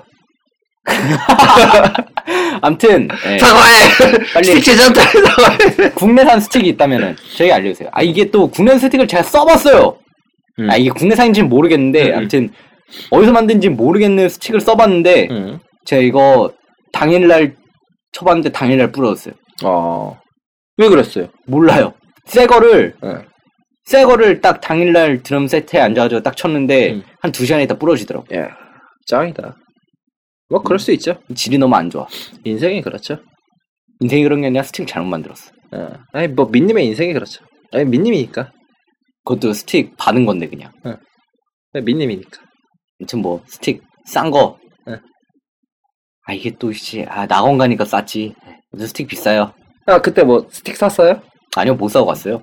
암튼 사과해! 빨리 스틱 제작자에 사과해! 국내산 스틱이 있다면은 저에게 알려주세요. 이게 또 국내산 스틱을 제가 써봤어요. 이게 국내산인지는 모르겠는데 아무튼 어디서 만든지 모르겠는 스틱을 써봤는데 제가 이거 당일날 쳐봤는데 당일날 부러졌어요. 왜 그랬어요? 몰라요. 새 거를 딱 당일날 드럼 세트에 앉아가지고 딱 쳤는데 한 2시간에 있다 부러지더라고. 짱이다. 뭐 그럴 수 있죠. 질이 너무 안 좋아. 인생이 그렇죠. 인생이 그런 게 아니라 스틱 잘못 만들었어. 뭐 민님의 인생이 그렇죠. 민님이니까. 그것도 스틱 받은 건데 그냥. 민님이니까. 아무튼 뭐 스틱 싼 거. 이게 또 이제 낙원 가니까 쌌지. 스틱 비싸요. 그때 뭐 스틱 샀어요? 아니요, 못 사고 갔어요.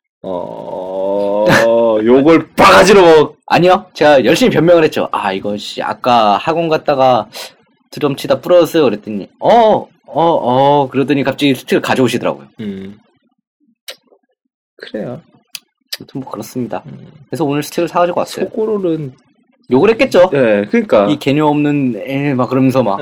요걸 바가지로 아니요, 제가 열심히 변명을 했죠. 이거 아까 학원 갔다가 드럼 치다 부러졌어요. 그랬더니 그러더니 갑자기 스틱을 가져오시더라고요. 그래요. 아무튼 뭐 그렇습니다. 그래서 오늘 스틱을 사가지고 왔어요. 속으로는 욕을 했겠죠. 네, 그러니까 이 개념 없는 막 그러면서 막.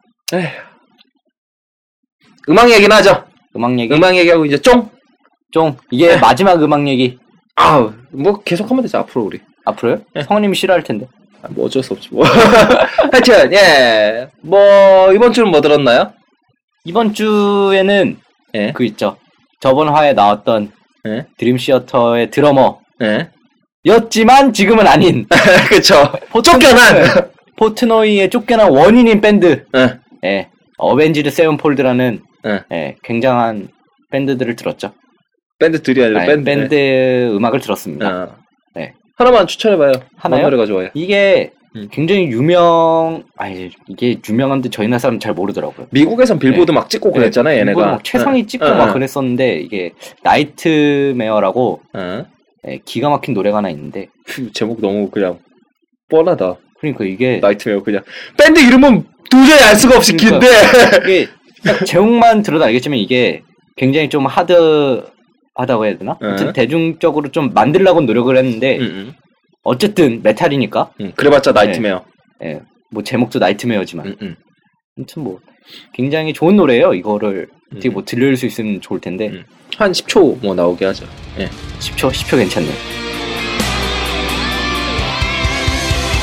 음악 얘기는 하죠. 음악 얘기하고 이제 이게 마지막 음악 얘기. 뭐 계속 하면 되죠. 앞으로 우리. 앞으로요? 성우님이 싫어할 텐데. 뭐 어쩔 수 없지 뭐. 하여튼 뭐 이번 주는 뭐 들었나요? 이번 주에는 그 있죠. 저번 화에 나왔던 드림시어터의 드러머. 였지만 지금은 아닌. 그쵸. 쫓겨난. 포트노이의 쫓겨난 원인인 밴드. 어벤지드 세븐폴드라는 굉장한 밴드들을 들었죠. 밴드들이 아니라 밴드 음악을 들었습니다. 하나만 추천해봐요. 하나요? 노래가 좋아요. 이게 굉장히 이게 유명한데 저희 나라 사람 잘 모르더라고요. 미국에선 빌보드 막 찍고 그랬잖아요, 얘네가. 최상위 찍고 막 그랬었는데 이게 나이트메어라고 기가 막힌 노래가 하나 있는데 제목 너무 그냥 뻔하다. 그러니까 이게 나이트메어 그냥 밴드 이름은 도저히 알 수가 없이 긴데 이게 딱 제목만 들어도 알겠지만 이게 굉장히 좀 하다고 해야 되나? 대중적으로 좀 만들려고 노력을 했는데 어쨌든 메탈이니까 그래봤자 나이트메어. 뭐 제목도 나이트메어지만 아무튼 뭐 굉장히 좋은 노래예요. 이거를 어떻게 뭐 들려줄 수 있으면 좋을 텐데 한 10초 뭐 나오게 하죠. 10초 괜찮네.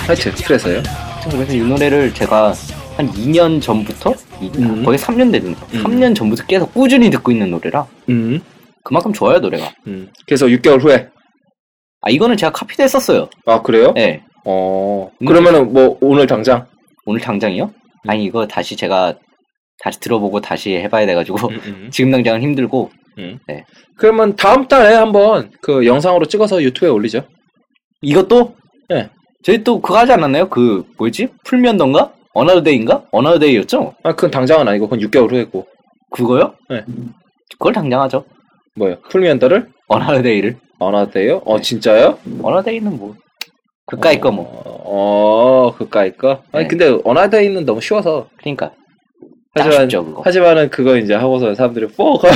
하여튼 그래서요. 그래서 이 노래를 제가 한 2년 전부터 거의 3년 됐는데 3년 전부터 계속 꾸준히 듣고 있는 노래라 그만큼 좋아요 노래가. 그래서 6개월 후에 이거는 제가 카피도 했었어요. 아 그래요? 네. 그러면은 뭐 오늘 당장이요? 아니 이거 다시 제가 다시 들어보고 다시 해봐야 돼가지고 지금 당장은 힘들고. 네. 그러면 다음 달에 한번 그 영상으로 찍어서 유튜브에 올리죠. 이것도? 네. 저희 또 그거 하지 않았나요? 그 뭐지? 풀면던가? 어나더데이인가? 어나더데이였죠? 그건 당장은 아니고 그건 6개월 후에고. 그거요? 네. 그걸 당장하죠. 뭐요? 풀면더를? 어나더데이를. 어나더데이요? 네. 진짜요? 어나더데이는 뭐 그까이 거 뭐. 그까이 거? 아니 근데 어나더데이는 너무 쉬워서. 그러니까. 하지만은 그거 이제 하고서 사람들이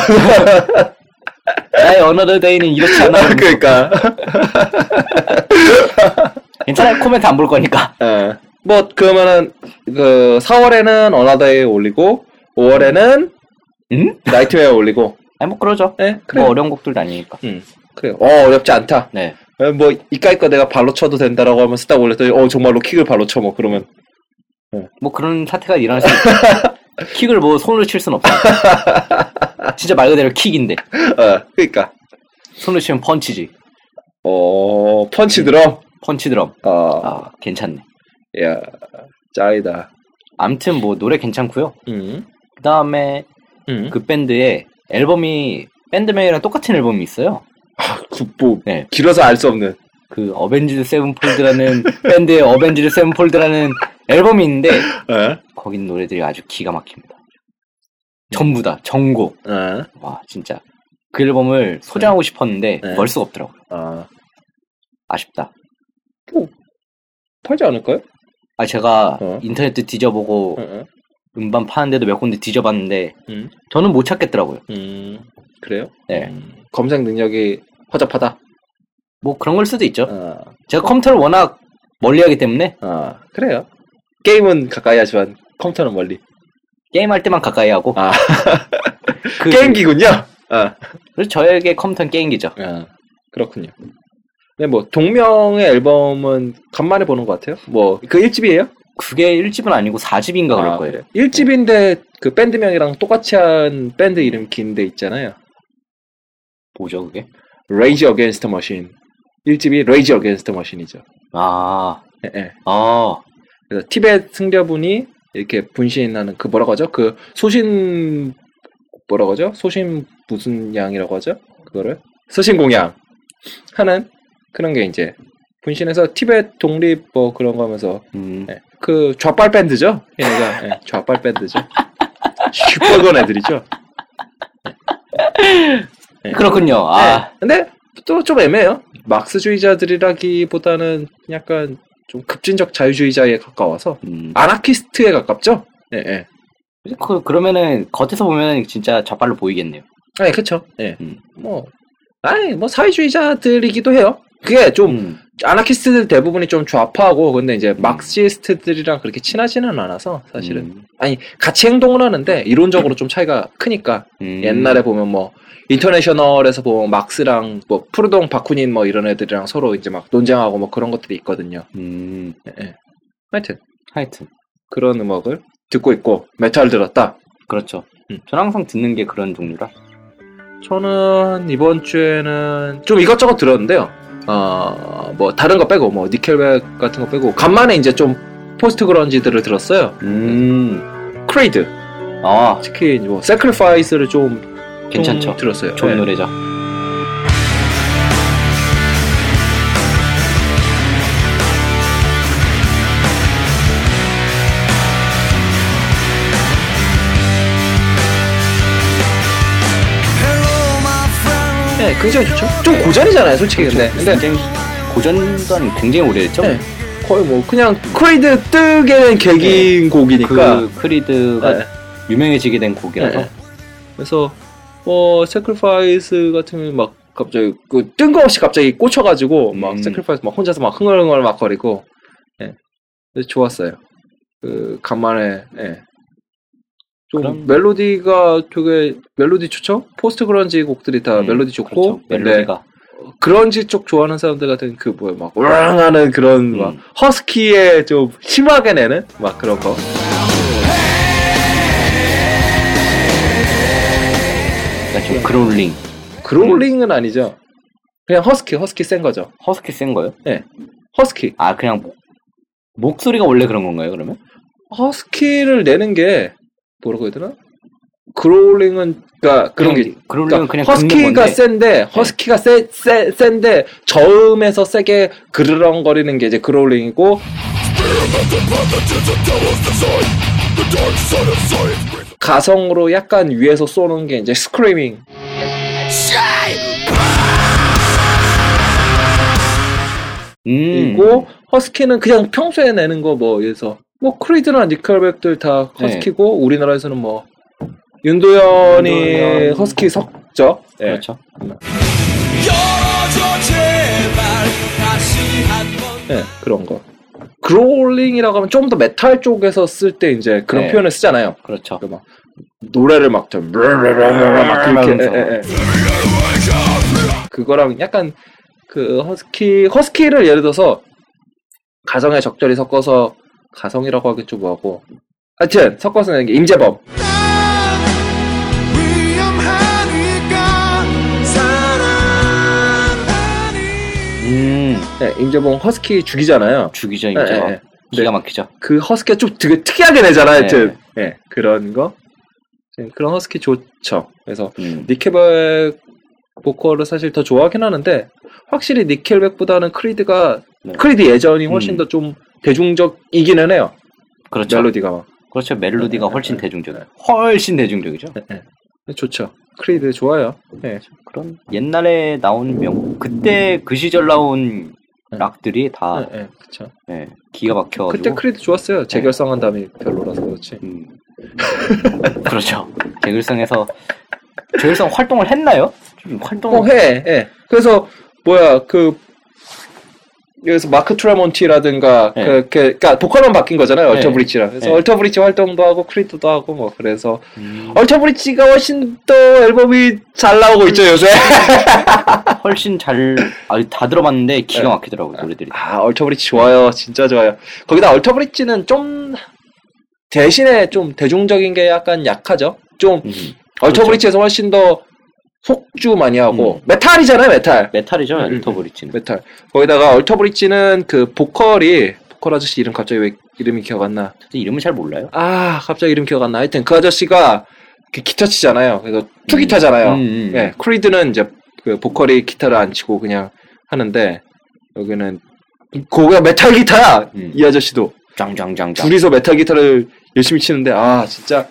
나의 어나더데이는 이렇지 않아. 그러니까. 괜찮아요. 코멘트 안 볼 거니까. 뭐 그러면은 그 4월에는 어나더데이 올리고 5월에는 나이트웨어 올리고. 아니 뭐 그러죠. 네, 그래. 뭐 어려운 곡들도 아니니까. 그래요. 어렵지 않다. 네. 뭐 이까이 거 내가 발로 쳐도 된다라고 하면서 딱 올렸더니 정말로 킥을 발로 쳐 뭐 그러면. 뭐 그런 사태가 일어날 수 있죠. 킥을 뭐 손으로 칠 순 없어. 진짜 말 그대로 킥인데. 그러니까. 손으로 치면 펀치지. 펀치 드럼. 펀치 드럼. 괜찮네. 야, 짱이다. 아무튼 뭐 노래 괜찮고요. 그 다음에 그 밴드의 앨범이 밴드명이랑 똑같은 앨범이 있어요. 네. 길어서 알 수 없는. 그 어벤지드 세븐폴드라는 밴드의 어벤지드 세븐폴드라는 앨범이 있는데 거긴 노래들이 아주 기가 막힙니다. 전부 다 전곡. 와 진짜 그 앨범을 소장하고 싶었는데 벌 수가 없더라고요. 아쉽다. 팔지 않을까요? 제가 인터넷도 뒤져보고 음반 파는데도 몇 군데 뒤져봤는데 저는 못 찾겠더라고요. 그래요? 네. 검색 능력이 허접하다. 뭐 그런 걸 수도 있죠. 제가 컴퓨터를 워낙 멀리하기 때문에. 그래요. 게임은 가까이 하지만 컴퓨터는 멀리. 게임할 때만 가까이 하고. 게임기군요. 그래서 저에게 컴퓨터는 게임기죠. 그렇군요. 네, 뭐 동명의 앨범은 간만에 보는 것 같아요. 뭐 그 1집이에요? 그게 1집은 아니고 4집인가 그럴 거예요. 1집인데 그 밴드명이랑 똑같이 한 밴드 이름 긴데 있잖아요. 뭐죠 그게? Rage Against the Machine. 1집이 Rage Against the Machine이죠. 네. 그래서 티벳 승려분이 이렇게 분신하는 그 뭐라고 하죠? 그 소신 뭐라고 하죠? 소신 무슨 양이라고 하죠? 그거를 소신공양 하는 그런 게 이제 분신해서 티벳 독립 뭐 그런 거 하면서 그 좌빨 밴드죠? 얘네가 좌빨 밴드죠. 슈퍼건 애들이죠. 그렇군요. 근데 또 좀 애매해요. 막스주의자들이라기보다는 약간 좀 급진적 자유주의자에 가까워서 아나키스트에 가깝죠. 네. 그러면은 겉에서 보면 진짜 좌빨로 보이겠네요. 네, 그렇죠. 네. 뭐 사회주의자들이기도 해요. 그게 좀 아나키스트들 대부분이 좀 좌파하고 근데 이제 막시스트들이랑 그렇게 친하지는 않아서 사실은 아니 같이 행동을 하는데 이론적으로 좀 차이가 크니까 옛날에 보면 뭐 인터내셔널에서 보면 막스랑 뭐 푸르동 바쿠닌 뭐 이런 애들이랑 서로 이제 막 논쟁하고 뭐 그런 것들이 있거든요. 네. 하여튼 그런 음악을 듣고 있고 메탈 들었다. 그렇죠. 저는 항상 듣는 게 그런 종류라. 저는 이번 주에는 좀 이것저것 들었는데요. 뭐 다른 거 빼고 뭐 니켈백 같은 거 빼고 간만에 이제 좀 포스트 그런지들을 들었어요. 크레이드. 특히 뭐 세크리파이스를 좀 괜찮죠. 좀 들었어요. 좋은 노래죠. 네, 굉장히 좋죠. 좀 고전이잖아요, 솔직히. 근데 굉장히 고전도 아니고 굉장히 오래됐죠. 네. 거의 뭐 그냥 크리드 뜨게 된 곡이니까. 그 크리드가 유명해지게 된 곡이라서. 그래서 세크리파이스 같은 막 갑자기 그 뜬금없이 갑자기 꽂혀가지고 막 세크리파이스 막 혼자서 막 흥얼흥얼 막 거리고. 그래서 좋았어요. 그 간만에. 좀 그럼... 멜로디가 되게 멜로디 좋죠? 포스트 그런지 곡들이 다 멜로디 좋고 그렇죠. 멜로디가 그런지 쪽 좋아하는 사람들 같은 그 뭐야 막 우랑하는 그런 막 허스키에 좀 심하게 내는 막 그런 거. 좀 그롤링. 그롤링은 아니죠. 그냥 허스키 센 거죠. 허스키 센 거요? 네. 허스키. 아 그냥 목소리가 원래 그런 건가요 그러면? 허스키를 내는 게 뭐라고 해야 되나? 그롤링은 그러니까 그런 게 그롤링은 그러니까 그냥 허스키가 센데 허스키가 센데 저음에서 세게 그르렁거리는 게 이제 그롤링이고 가성으로 약간 위에서 쏘는 게 이제 스크리밍. 그리고 허스키는 그냥 평소에 내는 거 뭐 예서 뭐 크리드나 니켈백들 다 허스키고 우리나라에서는 뭐 윤도현이 허스키 섞죠. 네. 그렇죠. 네, 그런 거. 그롤링이라고 하면 좀 더 메탈 쪽에서 쓸 때 이제 그런 표현을 쓰잖아요. 그렇죠. 막 노래를 막 그렇게 그거랑 약간 그 허스키를 예를 들어서 가성에 적절히 섞어서 가성이라고 하기 좀 뭐하고 하여튼 섞어서 내는 게 임재범. 네, 임재범 허스키 죽이잖아요. 죽이죠, 임재범. 네, 네. 기가 막히죠. 그 허스키가 좀 되게 특이하게 내잖아요. 하여튼 네, 그런 거. 그런 허스키 좋죠. 그래서 니켈백 보컬을 사실 더 좋아하긴 하는데 확실히 니켈백보다는 크리드 예전이 훨씬 더 좀 대중적이기는 해요. 그렇죠. 멜로디가 막. 그렇죠. 멜로디가 훨씬 대중적이에요. 훨씬 대중적이죠. 네. 좋죠. 크리드 좋아요. 네. 그런 옛날에 나온 그때 그 시절 나온 락들이 다 그렇죠. 네, 기가 막혀가지고 그때 크리드 좋았어요. 재결성한 다음에 별로라서 그렇지. 그렇죠. 재결성 활동을 했나요? 해. 그래서 뭐야 여기서 마크 트레몬티라든가 그러니까 보컬만 바뀐 거잖아요. 얼터 브릿지랑. 그래서 얼터 브릿지 활동도 하고 크리드도 하고 뭐 그래서 얼터 브릿지가 훨씬 더 앨범이 잘 나오고 있죠 요새. 훨씬 다 들어봤는데 기가 막히더라고요 노래들이. 얼터 브릿지 좋아요. 진짜 좋아요. 거기다 얼터 브릿지는 좀 대신에 좀 대중적인 게 약간 약하죠. 좀 얼터 브릿지에서 훨씬 더 속주 많이 하고 메탈이잖아요. 메탈이죠. 얼터 브릿지는 메탈. 거기다가 얼터 브릿지는 그 보컬 아저씨 이름 갑자기 왜 이름이 기억 안 나? 이름은 잘 몰라요. 갑자기 이름 기억 안 나. 하여튼 그 아저씨가 기타 치잖아요. 그래서 투기타잖아요. 네, 크리드는 이제 그 보컬이 기타를 안 치고 그냥 하는데 여기는 거기가 메탈 기타야. 이 아저씨도 짱짱짱 둘이서 메탈 기타를 열심히 치는데 진짜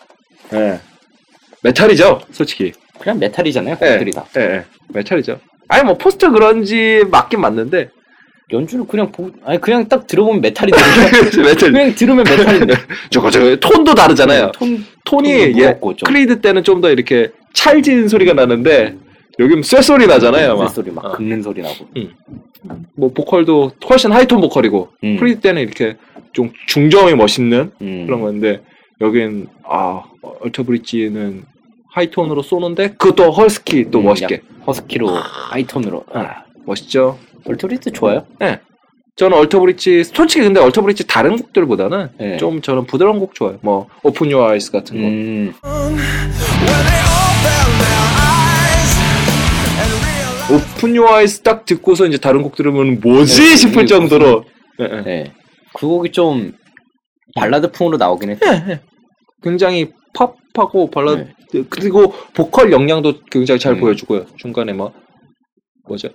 메탈이죠. 솔직히. 그냥 메탈이잖아요. 곡들이 다. 메탈이죠. 뭐 포스트 그런지 맞긴 맞는데 연주를 그냥 딱 들어보면 메탈인데. 메탈. 그냥 들으면 메탈인데. 저거 톤도 다르잖아요. 톤이 크리드 때는 좀 더 이렇게 찰진 소리가 나는데 여기는 쇠소리 나잖아요. 쇠소리 막 긁는 소리 나고. 뭐 보컬도 훨씬 하이톤 보컬이고 크리드 때는 이렇게 좀 중저음이 멋있는 그런 건데 여긴 얼터 브릿지는 하이톤으로 쏘는데 그것도 허스키 또 멋있게 허스키로 하이톤으로 멋있죠. 얼터 브릿지 좋아요? 네. 저는 얼터 브릿지 솔직히 근데 얼터 브릿지 다른 곡들보다는 좀 저는 부드러운 곡 좋아요. 뭐 오픈 유어 아이스 같은 거. 오픈 유어 아이스 딱 듣고서 이제 다른 곡 들으면 뭐지 싶을 정도로. 네. 그 곡이 좀 발라드 풍으로 나오긴 했어요. 굉장히 팝하고 발라드 그리고 보컬 역량도 굉장히 잘 보여주고요. 중간에 뭐죠?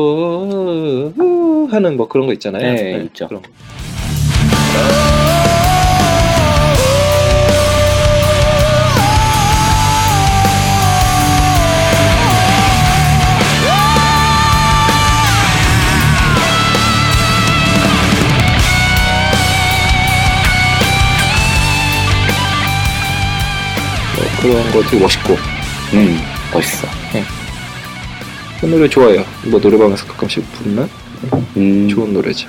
하는 뭐 그런 거 있잖아요. 네, 있죠. 그런 거. 그런 거 되게 멋있고. 멋있어. 그 노래 좋아요. 뭐 노래방에서 가끔씩 부르는 좋은 노래죠.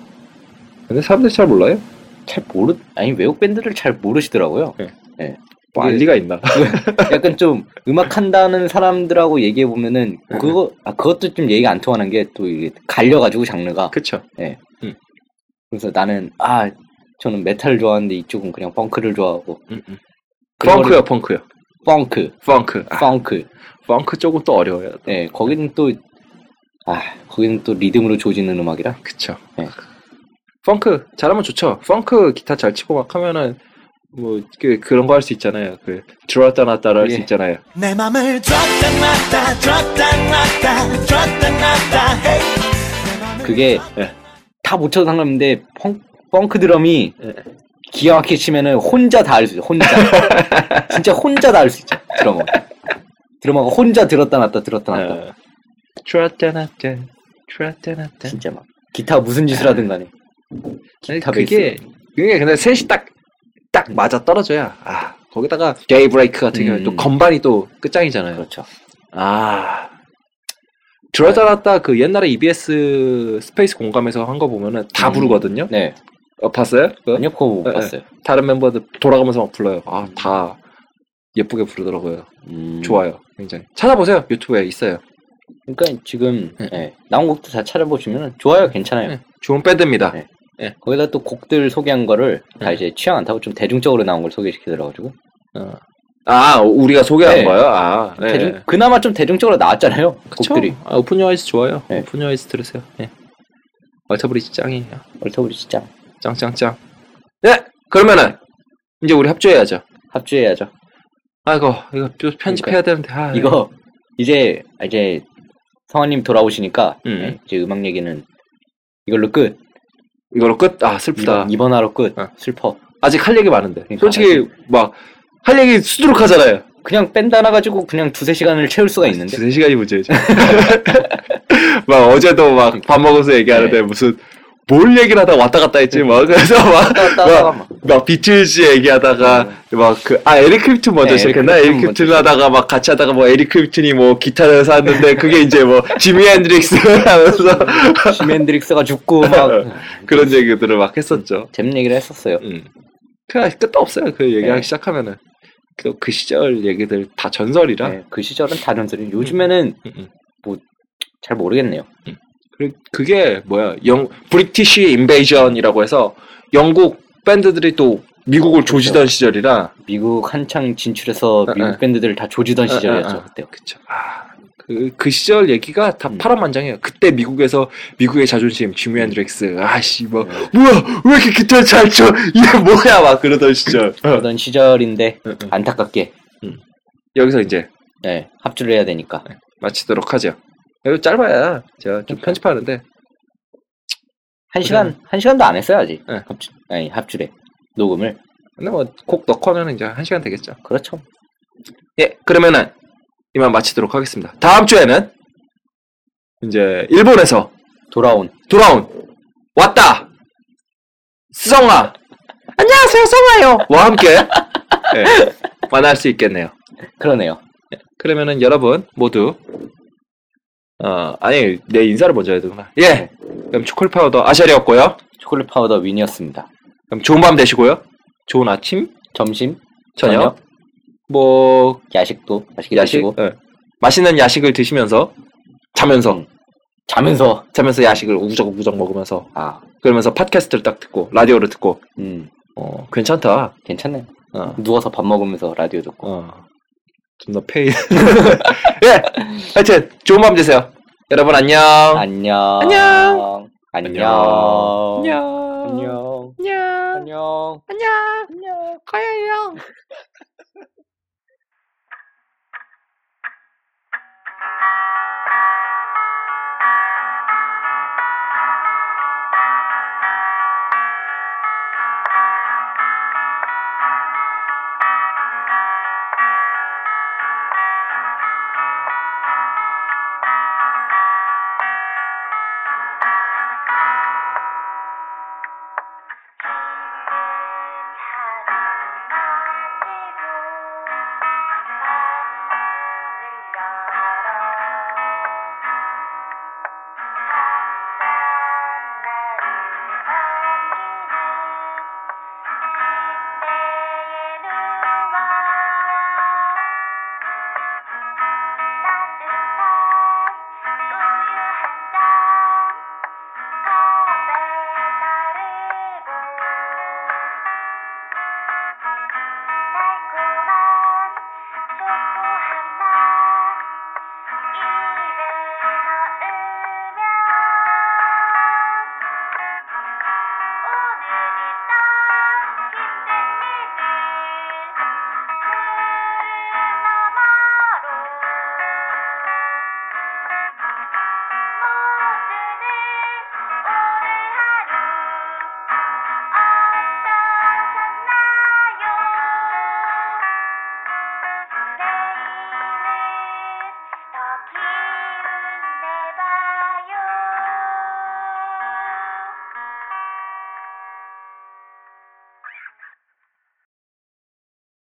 근데 사람들이 잘 몰라요? 외국 밴드를 잘 모르시더라고요. 네. 뭐 알리가 있나? 약간 좀 음악 한다는 사람들하고 얘기해 보면은 그것도 좀 얘기가 안 통하는 게 또 이게 갈려가지고 장르가. 그쵸. 네. 그래서 나는 저는 메탈을 좋아하는데 이쪽은 그냥 펑크를 좋아하고. 펑크요. 펑크. 펑크 쪽은 또 어려워요. 네, 거기는 또 리듬으로 조지는 음악이라. 그쵸. 네. 펑크 잘하면 좋죠. 펑크 기타 잘 치고 막 하면은 뭐 그런 거 할 수 있잖아요. 들었다 놨다를 할 수 있잖아요. 내 맘을 들었다 놨다 그게 다 못 쳐도 상관없는데 펑크 드럼이 기가 막히게 치면은 혼자 다 할 수 있어. 혼자. 진짜 혼자 다 할 수 있죠. 드럼하고 혼자 들었다 놨다. 들었다 놨다. 진짜 막 기타가 무슨 짓을 하든 간에. 기타 그게 근데 셋이 딱 맞아 떨어져야. 거기다가 게이 브레이크 같은 경우는 또 건반이 또 끝장이잖아요. 그렇죠. 들었다 놨다 그 옛날에 EBS 스페이스 공감에서 한 거 보면은 다 부르거든요. 네. 봤어요? 아니요, 그거 못 봤어요. 다른 멤버들 돌아가면서 막 불러요. 다 예쁘게 부르더라고요. 좋아요. 굉장히. 찾아보세요. 유튜브에 있어요. 그러니까 지금 나온 곡도 다 찾아보시면 좋아요. 괜찮아요. 좋은 밴드입니다. 거기다 또 곡들 소개한 거를 다 이제 취향 안 타고 좀 대중적으로 나온 걸 소개시키더라고요. 우리가 소개한 거요? 그나마 좀 대중적으로 나왔잖아요. 그쵸? 곡들이. 오픈 유아이즈 좋아요. 오픈 유아이즈 들으세요. 얼터브리지 짱이에요. 얼터브리지 짱. 짱. 네, 그러면은 이제 우리 합주해야죠. 이거 편집해야 되는데. 이거 이제 성환님 돌아오시니까 이제 음악 얘기는 이걸로 끝. 슬프다. 이번 화로 끝. 슬퍼. 아직 할 얘기 많은데. 그러니까 솔직히 막 할 얘기 수두룩하잖아요. 그냥 밴드 하나 가지고 그냥 2-3시간을 채울 수가 있는데. 2-3시간이 문제죠. 막 어제도 막 밥 먹어서 얘기하는데 무슨 뭘 얘기를 하다가 왔다 갔다 했지. 그래서 막 비틀즈 얘기하다가 에릭 클립튼 먼저 시작했나? 에릭 클립튼 하다가 막 같이 하다가 에릭 클립튼이 기타를 샀는데 그게 이제 지미 핸드릭스 하면서 지미 핸드릭스가 죽고 막 그런 얘기들을 막 했었죠. 재밌는 얘기를 했었어요. 그냥 끝도 없어요. 그 얘기하기 시작하면은 그 시절 얘기들 다 전설이라. 그 시절은 다 전설이. 요즘에는 잘 모르겠네요. 그게 브리티시 인베이전이라고 해서 영국 밴드들이 또 미국을 조지던 시절이라. 미국 한창 진출해서 미국 밴드들을 다 조지던 시절이었죠. 그때. 그쵸. 그 시절 얘기가 다 파란만장해요. 그때 미국의 자존심, 지미 핸드릭스, 뭐야, 왜 이렇게 기타를 잘 쳐? 이게 뭐야, 막 그러던 시절. 그러던 시절인데, 안타깝게. 여기서 이제. 합주를 해야 되니까. 마치도록 하죠. 이거 짧아야 제가 좀 편집하는데. 1시간도 안 했어요, 아직. 합주래. 녹음을. 근데 곡 넣고 하면 이제 1시간 되겠죠. 그렇죠. 그러면은, 이만 마치도록 하겠습니다. 다음 주에는 이제 일본에서 돌아온 왔다 성아 안녕하세요 성아요 와 함께 만날 수 있겠네요. 그러네요. 그러면은 여러분 모두 내 인사를 먼저 해야 되구나. 그럼 초콜릿 파우더 아샤리였고요. 초콜릿 파우더 윈이었습니다. 그럼 좋은 밤 되시고요. 좋은 아침, 점심, 저녁. 야식도 맛있게 드시고 맛있는 야식을 드시면서 자면서 야식을 우적우적 먹으면서 그러면서 팟캐스트를 딱 듣고 라디오를 듣고 괜찮다. 괜찮네. 누워서 밥 먹으면서 라디오 듣고 좀 더 페이. 하여튼 좋은 밤 되세요. 여러분 안녕. 안녕. 안녕. 안녕. 안녕. 안녕. 안녕. 안녕. 안녕. 가요 형.